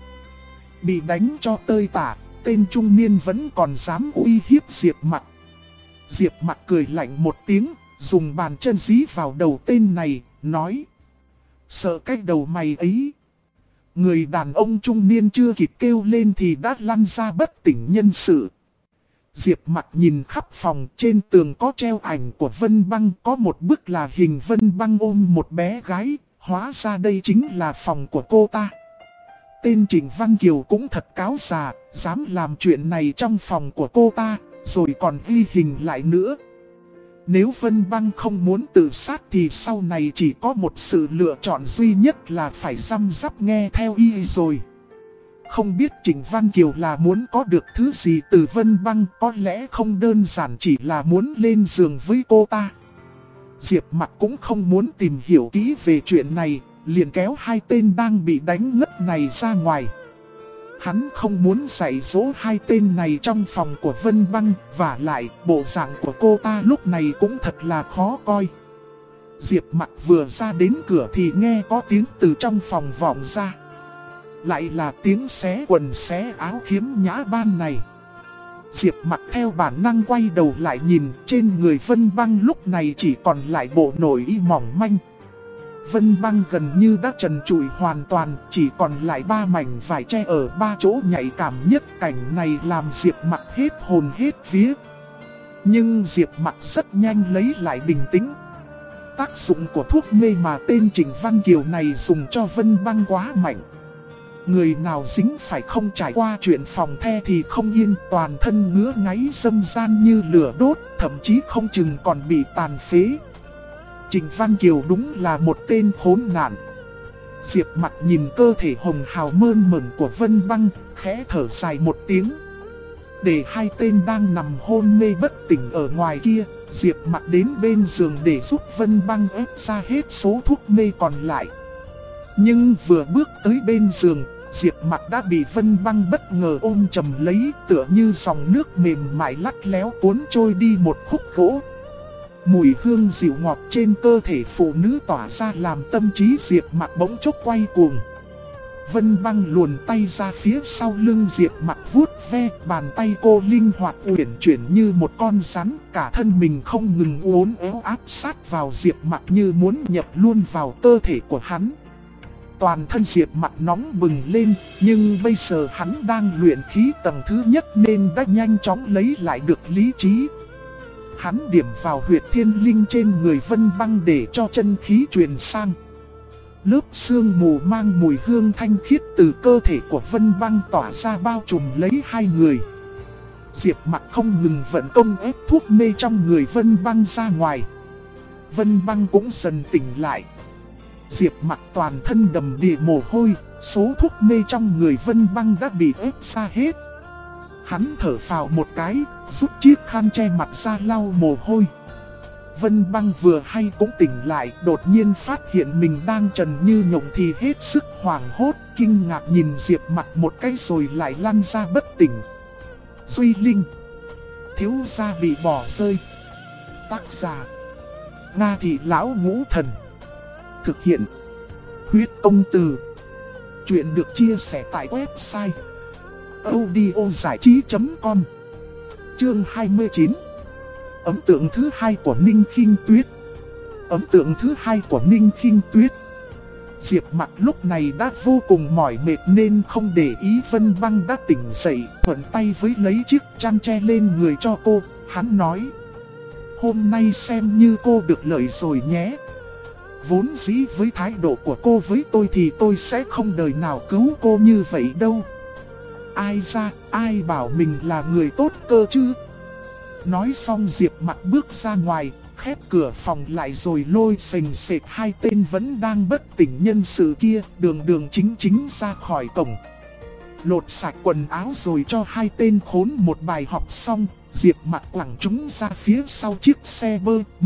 Bị đánh cho tơi tả, tên trung niên vẫn còn dám uy hiếp Diệp Mặc. Diệp Mặc cười lạnh một tiếng, dùng bàn chân dí vào đầu tên này, nói: sợ cái đầu mày ấy. Người đàn ông trung niên chưa kịp kêu lên thì đã lăn ra bất tỉnh nhân sự. Diệp Mặc nhìn khắp phòng, trên tường có treo ảnh của Vân Băng, có một bức là hình Vân Băng ôm một bé gái, hóa ra đây chính là phòng của cô ta. Tên Trịnh Văn Kiều cũng thật cáo già, dám làm chuyện này trong phòng của cô ta, rồi còn ghi hình lại nữa. Nếu Vân Băng không muốn tự sát thì sau này chỉ có một sự lựa chọn duy nhất là phải răm rắp nghe theo y rồi. Không biết Trịnh Văn Kiều là muốn có được thứ gì từ Vân Băng, có lẽ không đơn giản chỉ là muốn lên giường với cô ta. Diệp Mặc cũng không muốn tìm hiểu kỹ về chuyện này, liền kéo hai tên đang bị đánh ngất này ra ngoài. Hắn không muốn dạy dỗ hai tên này trong phòng của Vân Băng, và lại bộ dạng của cô ta lúc này cũng thật là khó coi. Diệp Mặc vừa ra đến cửa thì nghe có tiếng từ trong phòng vọng ra. Lại là tiếng xé quần xé áo khiếm nhã ban này. Diệp Mặc theo bản năng quay đầu lại nhìn, trên người Vân Băng lúc này chỉ còn lại bộ nội y mỏng manh. Vân Băng gần như đã trần trụi hoàn toàn, chỉ còn lại 3 mảnh vải che ở 3 chỗ nhạy cảm nhất. Cảnh này làm Diệp Mặc hết hồn hết vía. Nhưng Diệp Mặc rất nhanh lấy lại bình tĩnh. Tác dụng của thuốc mê mà tên Trịnh Văn Kiều này dùng cho Vân Băng quá mạnh. Người nào dính phải không trải qua chuyện phòng the thì không yên, toàn thân ngứa ngáy dâm gian như lửa đốt, thậm chí không chừng còn bị tàn phế. Trịnh Văn Kiều đúng là một tên khốn nạn. Diệp Mặc nhìn cơ thể hồng hào mơn mởn của Vân Băng, khẽ thở dài một tiếng. Để hai tên đang nằm hôn mê bất tỉnh ở ngoài kia, Diệp Mặc đến bên giường để giúp Vân Băng ép ra hết số thuốc mê còn lại. Nhưng vừa bước tới bên giường, Diệp Mặc đã bị Vân Băng bất ngờ ôm chầm lấy, tựa như dòng nước mềm mại lắt léo cuốn trôi đi một khúc gỗ. Mùi hương dịu ngọt trên cơ thể phụ nữ tỏa ra làm tâm trí Diệp Mặc bỗng chốc quay cuồng. Vân Băng luồn tay ra phía sau lưng Diệp Mặc vuốt ve, bàn tay cô linh hoạt uyển chuyển như một con rắn, cả thân mình không ngừng uốn éo áp sát vào Diệp Mặc như muốn nhập luôn vào cơ thể của hắn. Toàn thân Diệp Mặc nóng bừng lên, nhưng bây giờ hắn đang luyện khí tầng thứ nhất nên đã nhanh chóng lấy lại được lý trí. Hắn điểm vào huyệt thiên linh trên người Vân Băng để cho chân khí truyền sang. Lớp sương mù mang mùi hương thanh khiết từ cơ thể của Vân Băng tỏa ra bao trùm lấy hai người. Diệp Mặc không ngừng vận công ép thuốc mê trong người Vân Băng ra ngoài. Vân Băng cũng dần tỉnh lại. Diệp Mặc toàn thân đầm đìa mồ hôi, số thuốc mê trong người Vân Băng đã bị ép ra hết. Hắn thở phào một cái, rút chiếc khăn che mặt ra lau mồ hôi. Vân Băng vừa hay cũng tỉnh lại, đột nhiên phát hiện mình đang trần như nhộng thì hết sức hoảng hốt, kinh ngạc nhìn Diệp Mặc một cái rồi lại lăn ra bất tỉnh. Duy Linh, thiếu gia bị bỏ rơi. Tác giả: Nga Thị Lão Ngũ Thần. Thực hiện: Huyết Công Từ. Chuyện được chia sẻ tại website audiozảichí.com. Chương 29. Ấn tượng thứ hai của Ninh Khinh Tuyết. Ấn tượng thứ hai của Ninh Khinh Tuyết. Diệp Mặc lúc này đã vô cùng mỏi mệt nên không để ý Vân Băng đã tỉnh dậy, thuận tay với lấy chiếc chăn che lên người cho cô. Hắn nói: hôm nay xem như cô được lợi rồi nhé. Vốn dĩ với thái độ của cô với tôi thì tôi sẽ không đời nào cứu cô như vậy đâu. Ai ra, ai bảo mình là người tốt cơ chứ. Nói xong Diệp Mặc bước ra ngoài, khép cửa phòng lại rồi lôi sềnh sệt hai tên vẫn đang bất tỉnh nhân sự kia, đường đường chính chính ra khỏi cổng. lột sạch quần áo rồi cho hai tên khốn một bài học xong, Diệp Mặc quẳng chúng ra phía sau chiếc xe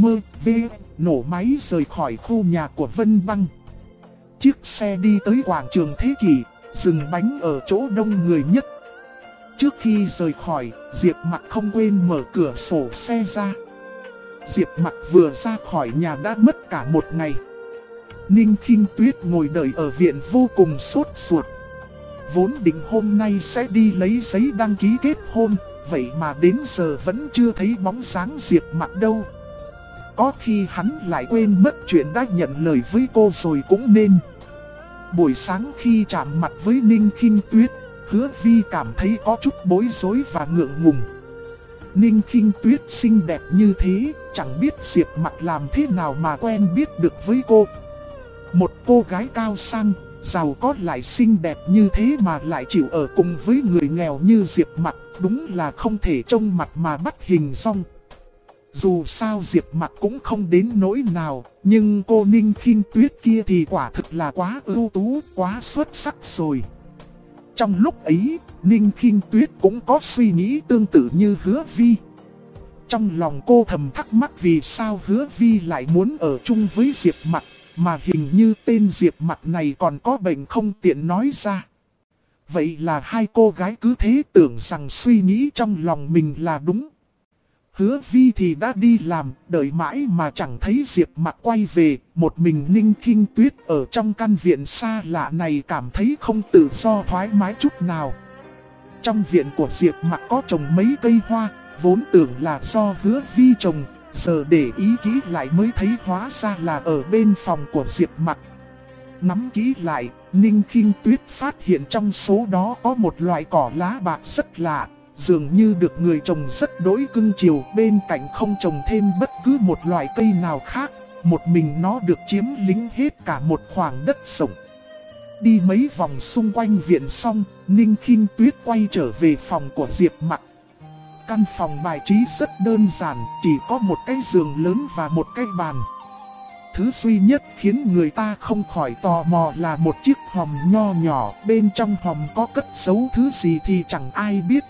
nổ máy rời khỏi khu nhà của Vân Băng. Chiếc xe đi tới quảng trường Thế Kỷ, dừng bánh ở chỗ đông người nhất. Trước khi rời khỏi, Diệp Mặc không quên mở cửa sổ xe ra. Diệp Mặc vừa ra khỏi nhà đã mất cả một ngày. Ninh Khinh Tuyết ngồi đợi ở viện vô cùng sốt ruột. Vốn định hôm nay sẽ đi lấy giấy đăng ký kết hôn, vậy mà đến giờ vẫn chưa thấy bóng dáng Diệp Mặc đâu. Có khi hắn lại quên mất chuyện đã nhận lời với cô rồi cũng nên. Buổi sáng khi chạm mặt với Ninh Khinh Tuyết, Hứa Vi cảm thấy có chút bối rối và ngượng ngùng. Ninh Khinh Tuyết xinh đẹp như thế, chẳng biết Diệp Mặc làm thế nào mà quen biết được với cô. Một cô gái cao sang, giàu có lại xinh đẹp như thế mà lại chịu ở cùng với người nghèo như Diệp Mặc, đúng là không thể trông mặt mà bắt hình dong. Dù sao Diệp Mặc cũng không đến nỗi nào, nhưng cô Ninh Khinh Tuyết kia thì quả thực là quá ưu tú, quá xuất sắc rồi. Trong lúc ấy, Ninh Khinh Tuyết cũng có suy nghĩ tương tự như Hứa Vi. Trong lòng cô thầm thắc mắc vì sao Hứa Vi lại muốn ở chung với Diệp Mặc, mà hình như tên Diệp Mặc này còn có bệnh không tiện nói ra. Vậy là hai cô gái cứ thế tưởng rằng suy nghĩ trong lòng mình là đúng. Hứa Vi thì đã đi làm, đợi mãi mà chẳng thấy Diệp Mặc quay về, một mình Ninh Khinh Tuyết ở trong căn viện xa lạ này cảm thấy không tự do thoải mái chút nào. Trong viện của Diệp Mặc có trồng mấy cây hoa, vốn tưởng là do Hứa Vi trồng, giờ để ý kỹ lại mới thấy hóa ra là ở bên phòng của Diệp Mặc. Nắm kỹ lại, Ninh Khinh Tuyết phát hiện trong số đó có một loại cỏ lá bạc rất lạ. Dường như được người trồng rất đỗi cưng chiều, bên cạnh không trồng thêm bất cứ một loại cây nào khác, một mình nó được chiếm lĩnh hết cả một khoảng đất rộng. Đi mấy vòng xung quanh viện xong, Ninh Khinh Tuyết quay trở về phòng của Diệp Mặc. Căn phòng bài trí rất đơn giản, chỉ có một cái giường lớn và một cái bàn. Thứ duy nhất khiến người ta không khỏi tò mò là một chiếc hòm nho nhỏ, bên trong hòm có cất giấu thứ gì thì chẳng ai biết.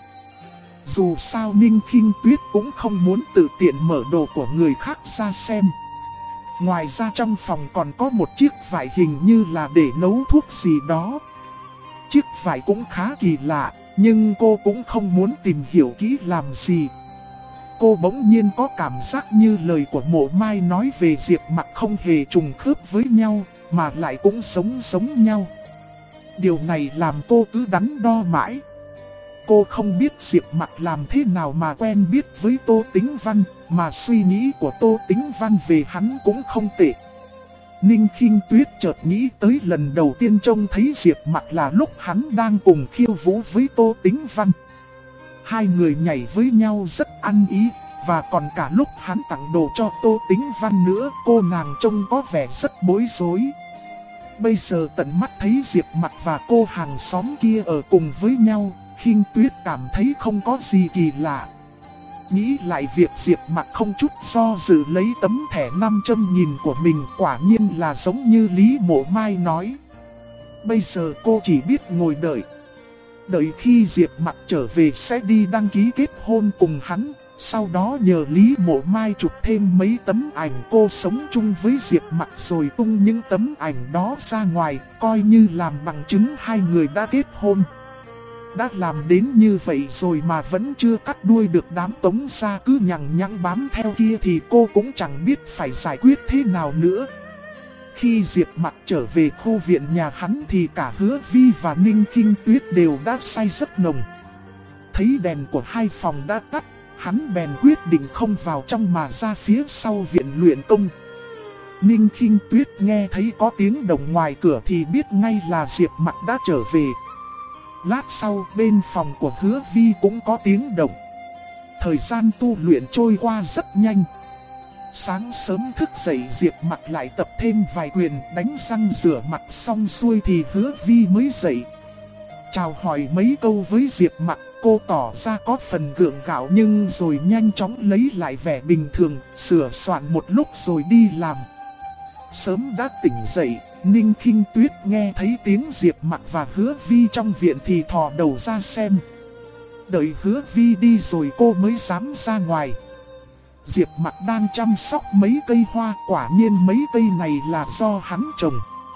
Dù sao Ninh Khinh Tuyết cũng không muốn tự tiện mở đồ của người khác ra xem. Ngoài ra trong phòng còn có một chiếc vải hình như là để nấu thuốc gì đó. Chiếc vải cũng khá kỳ lạ, nhưng cô cũng không muốn tìm hiểu kỹ làm gì. Cô bỗng nhiên có cảm giác như lời của Mộ Mai nói về Diệp Mặc không hề trùng khớp với nhau, mà lại cũng giống nhau. Điều này làm cô cứ đắn đo mãi. Cô không biết Diệp Mặc làm thế nào mà quen biết với Tô Tĩnh Văn, mà suy nghĩ của Tô Tĩnh Văn về hắn cũng không tệ. Ninh Khinh Tuyết chợt nghĩ tới lần đầu tiên trông thấy Diệp Mặc là lúc hắn đang cùng khiêu vũ với Tô Tĩnh Văn. Hai người nhảy với nhau rất ăn ý, và còn cả lúc hắn tặng đồ cho Tô Tĩnh Văn nữa, cô nàng trông có vẻ rất bối rối. Bây giờ tận mắt thấy Diệp Mặc và cô hàng xóm kia ở cùng với nhau, Khinh Tuyết cảm thấy không có gì kỳ lạ. Nghĩ lại việc Diệp Mặc không chút do dự lấy tấm thẻ 500 nghìn của mình, quả nhiên là giống như Lý Mộ Mai nói. Bây giờ cô chỉ biết ngồi đợi. Đợi khi Diệp Mặc trở về sẽ đi đăng ký kết hôn cùng hắn. Sau đó nhờ Lý Mộ Mai chụp thêm mấy tấm ảnh cô sống chung với Diệp Mặc rồi tung những tấm ảnh đó ra ngoài, coi như làm bằng chứng hai người đã kết hôn. Đã làm đến như vậy rồi mà vẫn chưa cắt đuôi được đám Tống gia cứ nhằng nhẵng bám theo kia thì cô cũng chẳng biết phải giải quyết thế nào nữa. Khi Diệp Mặc trở về khu viện nhà hắn thì cả Hứa Vi và Ninh Khinh Tuyết đều đã say giấc nồng. Thấy đèn của hai phòng đã tắt, hắn bèn quyết định không vào trong mà ra phía sau viện luyện công. Ninh Khinh Tuyết nghe thấy có tiếng động ngoài cửa thì biết ngay là Diệp Mặc đã trở về. Lát sau bên phòng của Hứa Vi cũng có tiếng động. Thời gian tu luyện trôi qua rất nhanh. Sáng sớm thức dậy Diệp Mặc lại tập thêm vài quyền, đánh răng rửa mặt xong xuôi thì Hứa Vi mới dậy. Chào hỏi mấy câu với Diệp Mặc, cô tỏ ra có phần gượng gạo nhưng rồi nhanh chóng lấy lại vẻ bình thường, sửa soạn một lúc rồi đi làm. Sớm đã tỉnh dậy, Ninh Khinh Tuyết nghe thấy tiếng Diệp Mặc và Hứa Vi trong viện thì thò đầu ra xem. Đợi Hứa Vi đi rồi cô mới dám ra ngoài. Diệp Mặc đang chăm sóc mấy cây hoa, quả nhiên mấy cây này là do hắn trồng.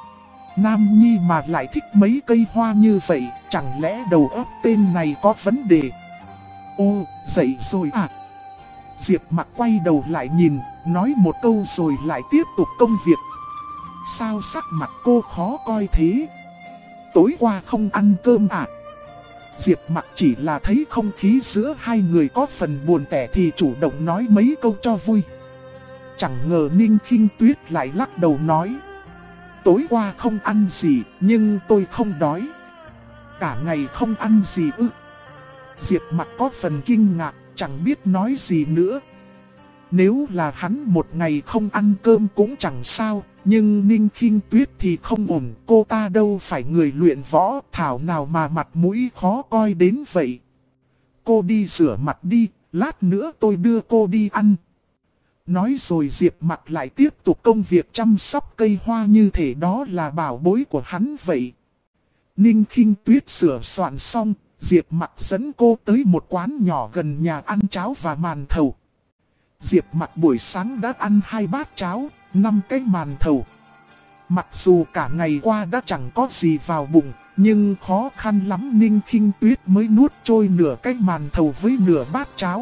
Nam Nhi mà lại thích mấy cây hoa như vậy, chẳng lẽ đầu óc tên này có vấn đề? Ô, dậy rồi à? Diệp Mặc quay đầu lại nhìn, nói một câu rồi lại tiếp tục công việc. Sao sắc mặt cô khó coi thế? Tối qua không ăn cơm à? Diệp Mặc chỉ là thấy không khí giữa hai người có phần buồn tẻ thì chủ động nói mấy câu cho vui. Chẳng ngờ Ninh Khinh Tuyết lại lắc đầu nói. Tối qua không ăn gì, nhưng tôi không đói. Cả ngày không ăn gì ư? Diệp Mặc có phần kinh ngạc, chẳng biết nói gì nữa. Nếu là hắn một ngày không ăn cơm cũng chẳng sao, nhưng Ninh Khinh Tuyết thì không ổn. Cô ta đâu phải người luyện võ, thảo nào mà mặt mũi khó coi đến vậy. Cô đi rửa mặt đi, lát nữa tôi đưa cô đi ăn. Nói rồi Diệp Mặc lại tiếp tục công việc chăm sóc cây hoa như thể đó là bảo bối của hắn vậy. Ninh Khinh Tuyết sửa soạn xong, Diệp Mặc dẫn cô tới một quán nhỏ gần nhà ăn cháo và màn thầu. Diệp Mặc buổi sáng đã ăn 2 bát cháo, 5 cái màn thầu. Mặc dù cả ngày qua đã chẳng có gì vào bụng, nhưng khó khăn lắm Ninh Khinh Tuyết mới nuốt trôi nửa cái màn thầu với nửa bát cháo.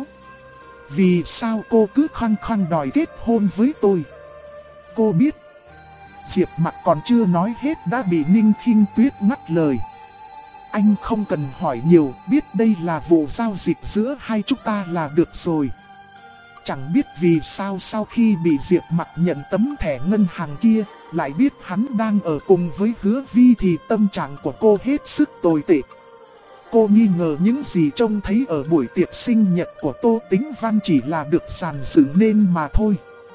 Vì sao cô cứ khăng khăng đòi kết hôn với tôi? Cô biết. Diệp Mặc còn chưa nói hết đã bị Ninh Khinh Tuyết ngắt lời. Anh không cần hỏi nhiều, biết đây là vụ giao dịch giữa hai chúng ta là được rồi. Chẳng biết vì sao sau khi bị Diệp Mặc nhận tấm thẻ ngân hàng kia, lại biết hắn đang ở cùng với Hứa Vi thì tâm trạng của cô hết sức tồi tệ. Cô nghi ngờ những gì trông thấy ở buổi tiệc sinh nhật của Tô Tĩnh Văn chỉ là được dàn dựng nên mà thôi.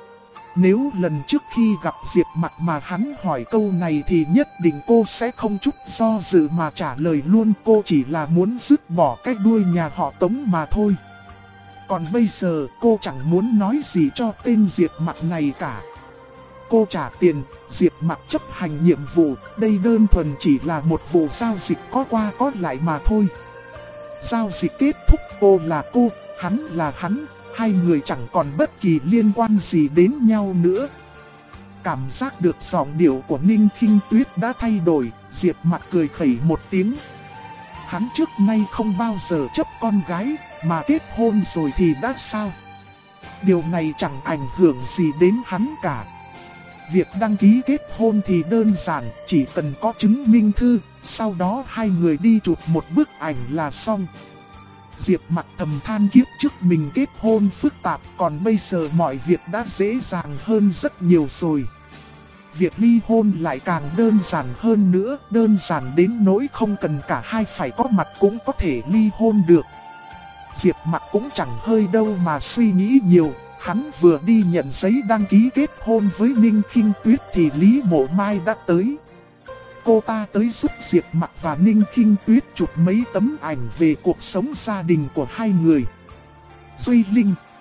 Nếu lần trước khi gặp Diệp Mặc mà hắn hỏi câu này thì nhất định cô sẽ không chút do dự mà trả lời luôn. Cô chỉ là muốn dứt bỏ cái đuôi nhà họ Tống mà thôi. Còn bây giờ cô chẳng muốn nói gì cho tên Diệp Mặc này cả. Cô trả tiền, Diệp Mặc chấp hành nhiệm vụ, đây đơn thuần chỉ là một vụ giao dịch có qua có lại mà thôi. Giao dịch kết thúc, cô là cô, hắn là hắn, hai người chẳng còn bất kỳ liên quan gì đến nhau nữa. Cảm giác được giọng điệu của Ninh Khinh Tuyết đã thay đổi, Diệp Mặc cười khẩy một tiếng. Hắn trước nay không bao giờ chấp con gái, mà kết hôn rồi thì đã sao? Điều này chẳng ảnh hưởng gì đến hắn cả. Việc đăng ký kết hôn thì đơn giản, chỉ cần có chứng minh thư, sau đó hai người đi chụp một bức ảnh là xong. Diệp Mặc thầm than kiếp trước mình kết hôn phức tạp, còn bây giờ mọi việc đã dễ dàng hơn rất nhiều rồi. Việc ly hôn lại càng đơn giản hơn nữa, đơn giản đến nỗi không cần cả hai phải có mặt cũng có thể ly hôn được. Diệp Mặc cũng chẳng hơi đâu mà suy nghĩ nhiều, hắn vừa đi nhận giấy đăng ký kết hôn với Ninh Khinh Tuyết thì Lý Mộ Mai đã tới. Cô ta tới giúp Diệp Mặc và Ninh Khinh Tuyết chụp mấy tấm ảnh về cuộc sống gia đình của hai người. Duy Linh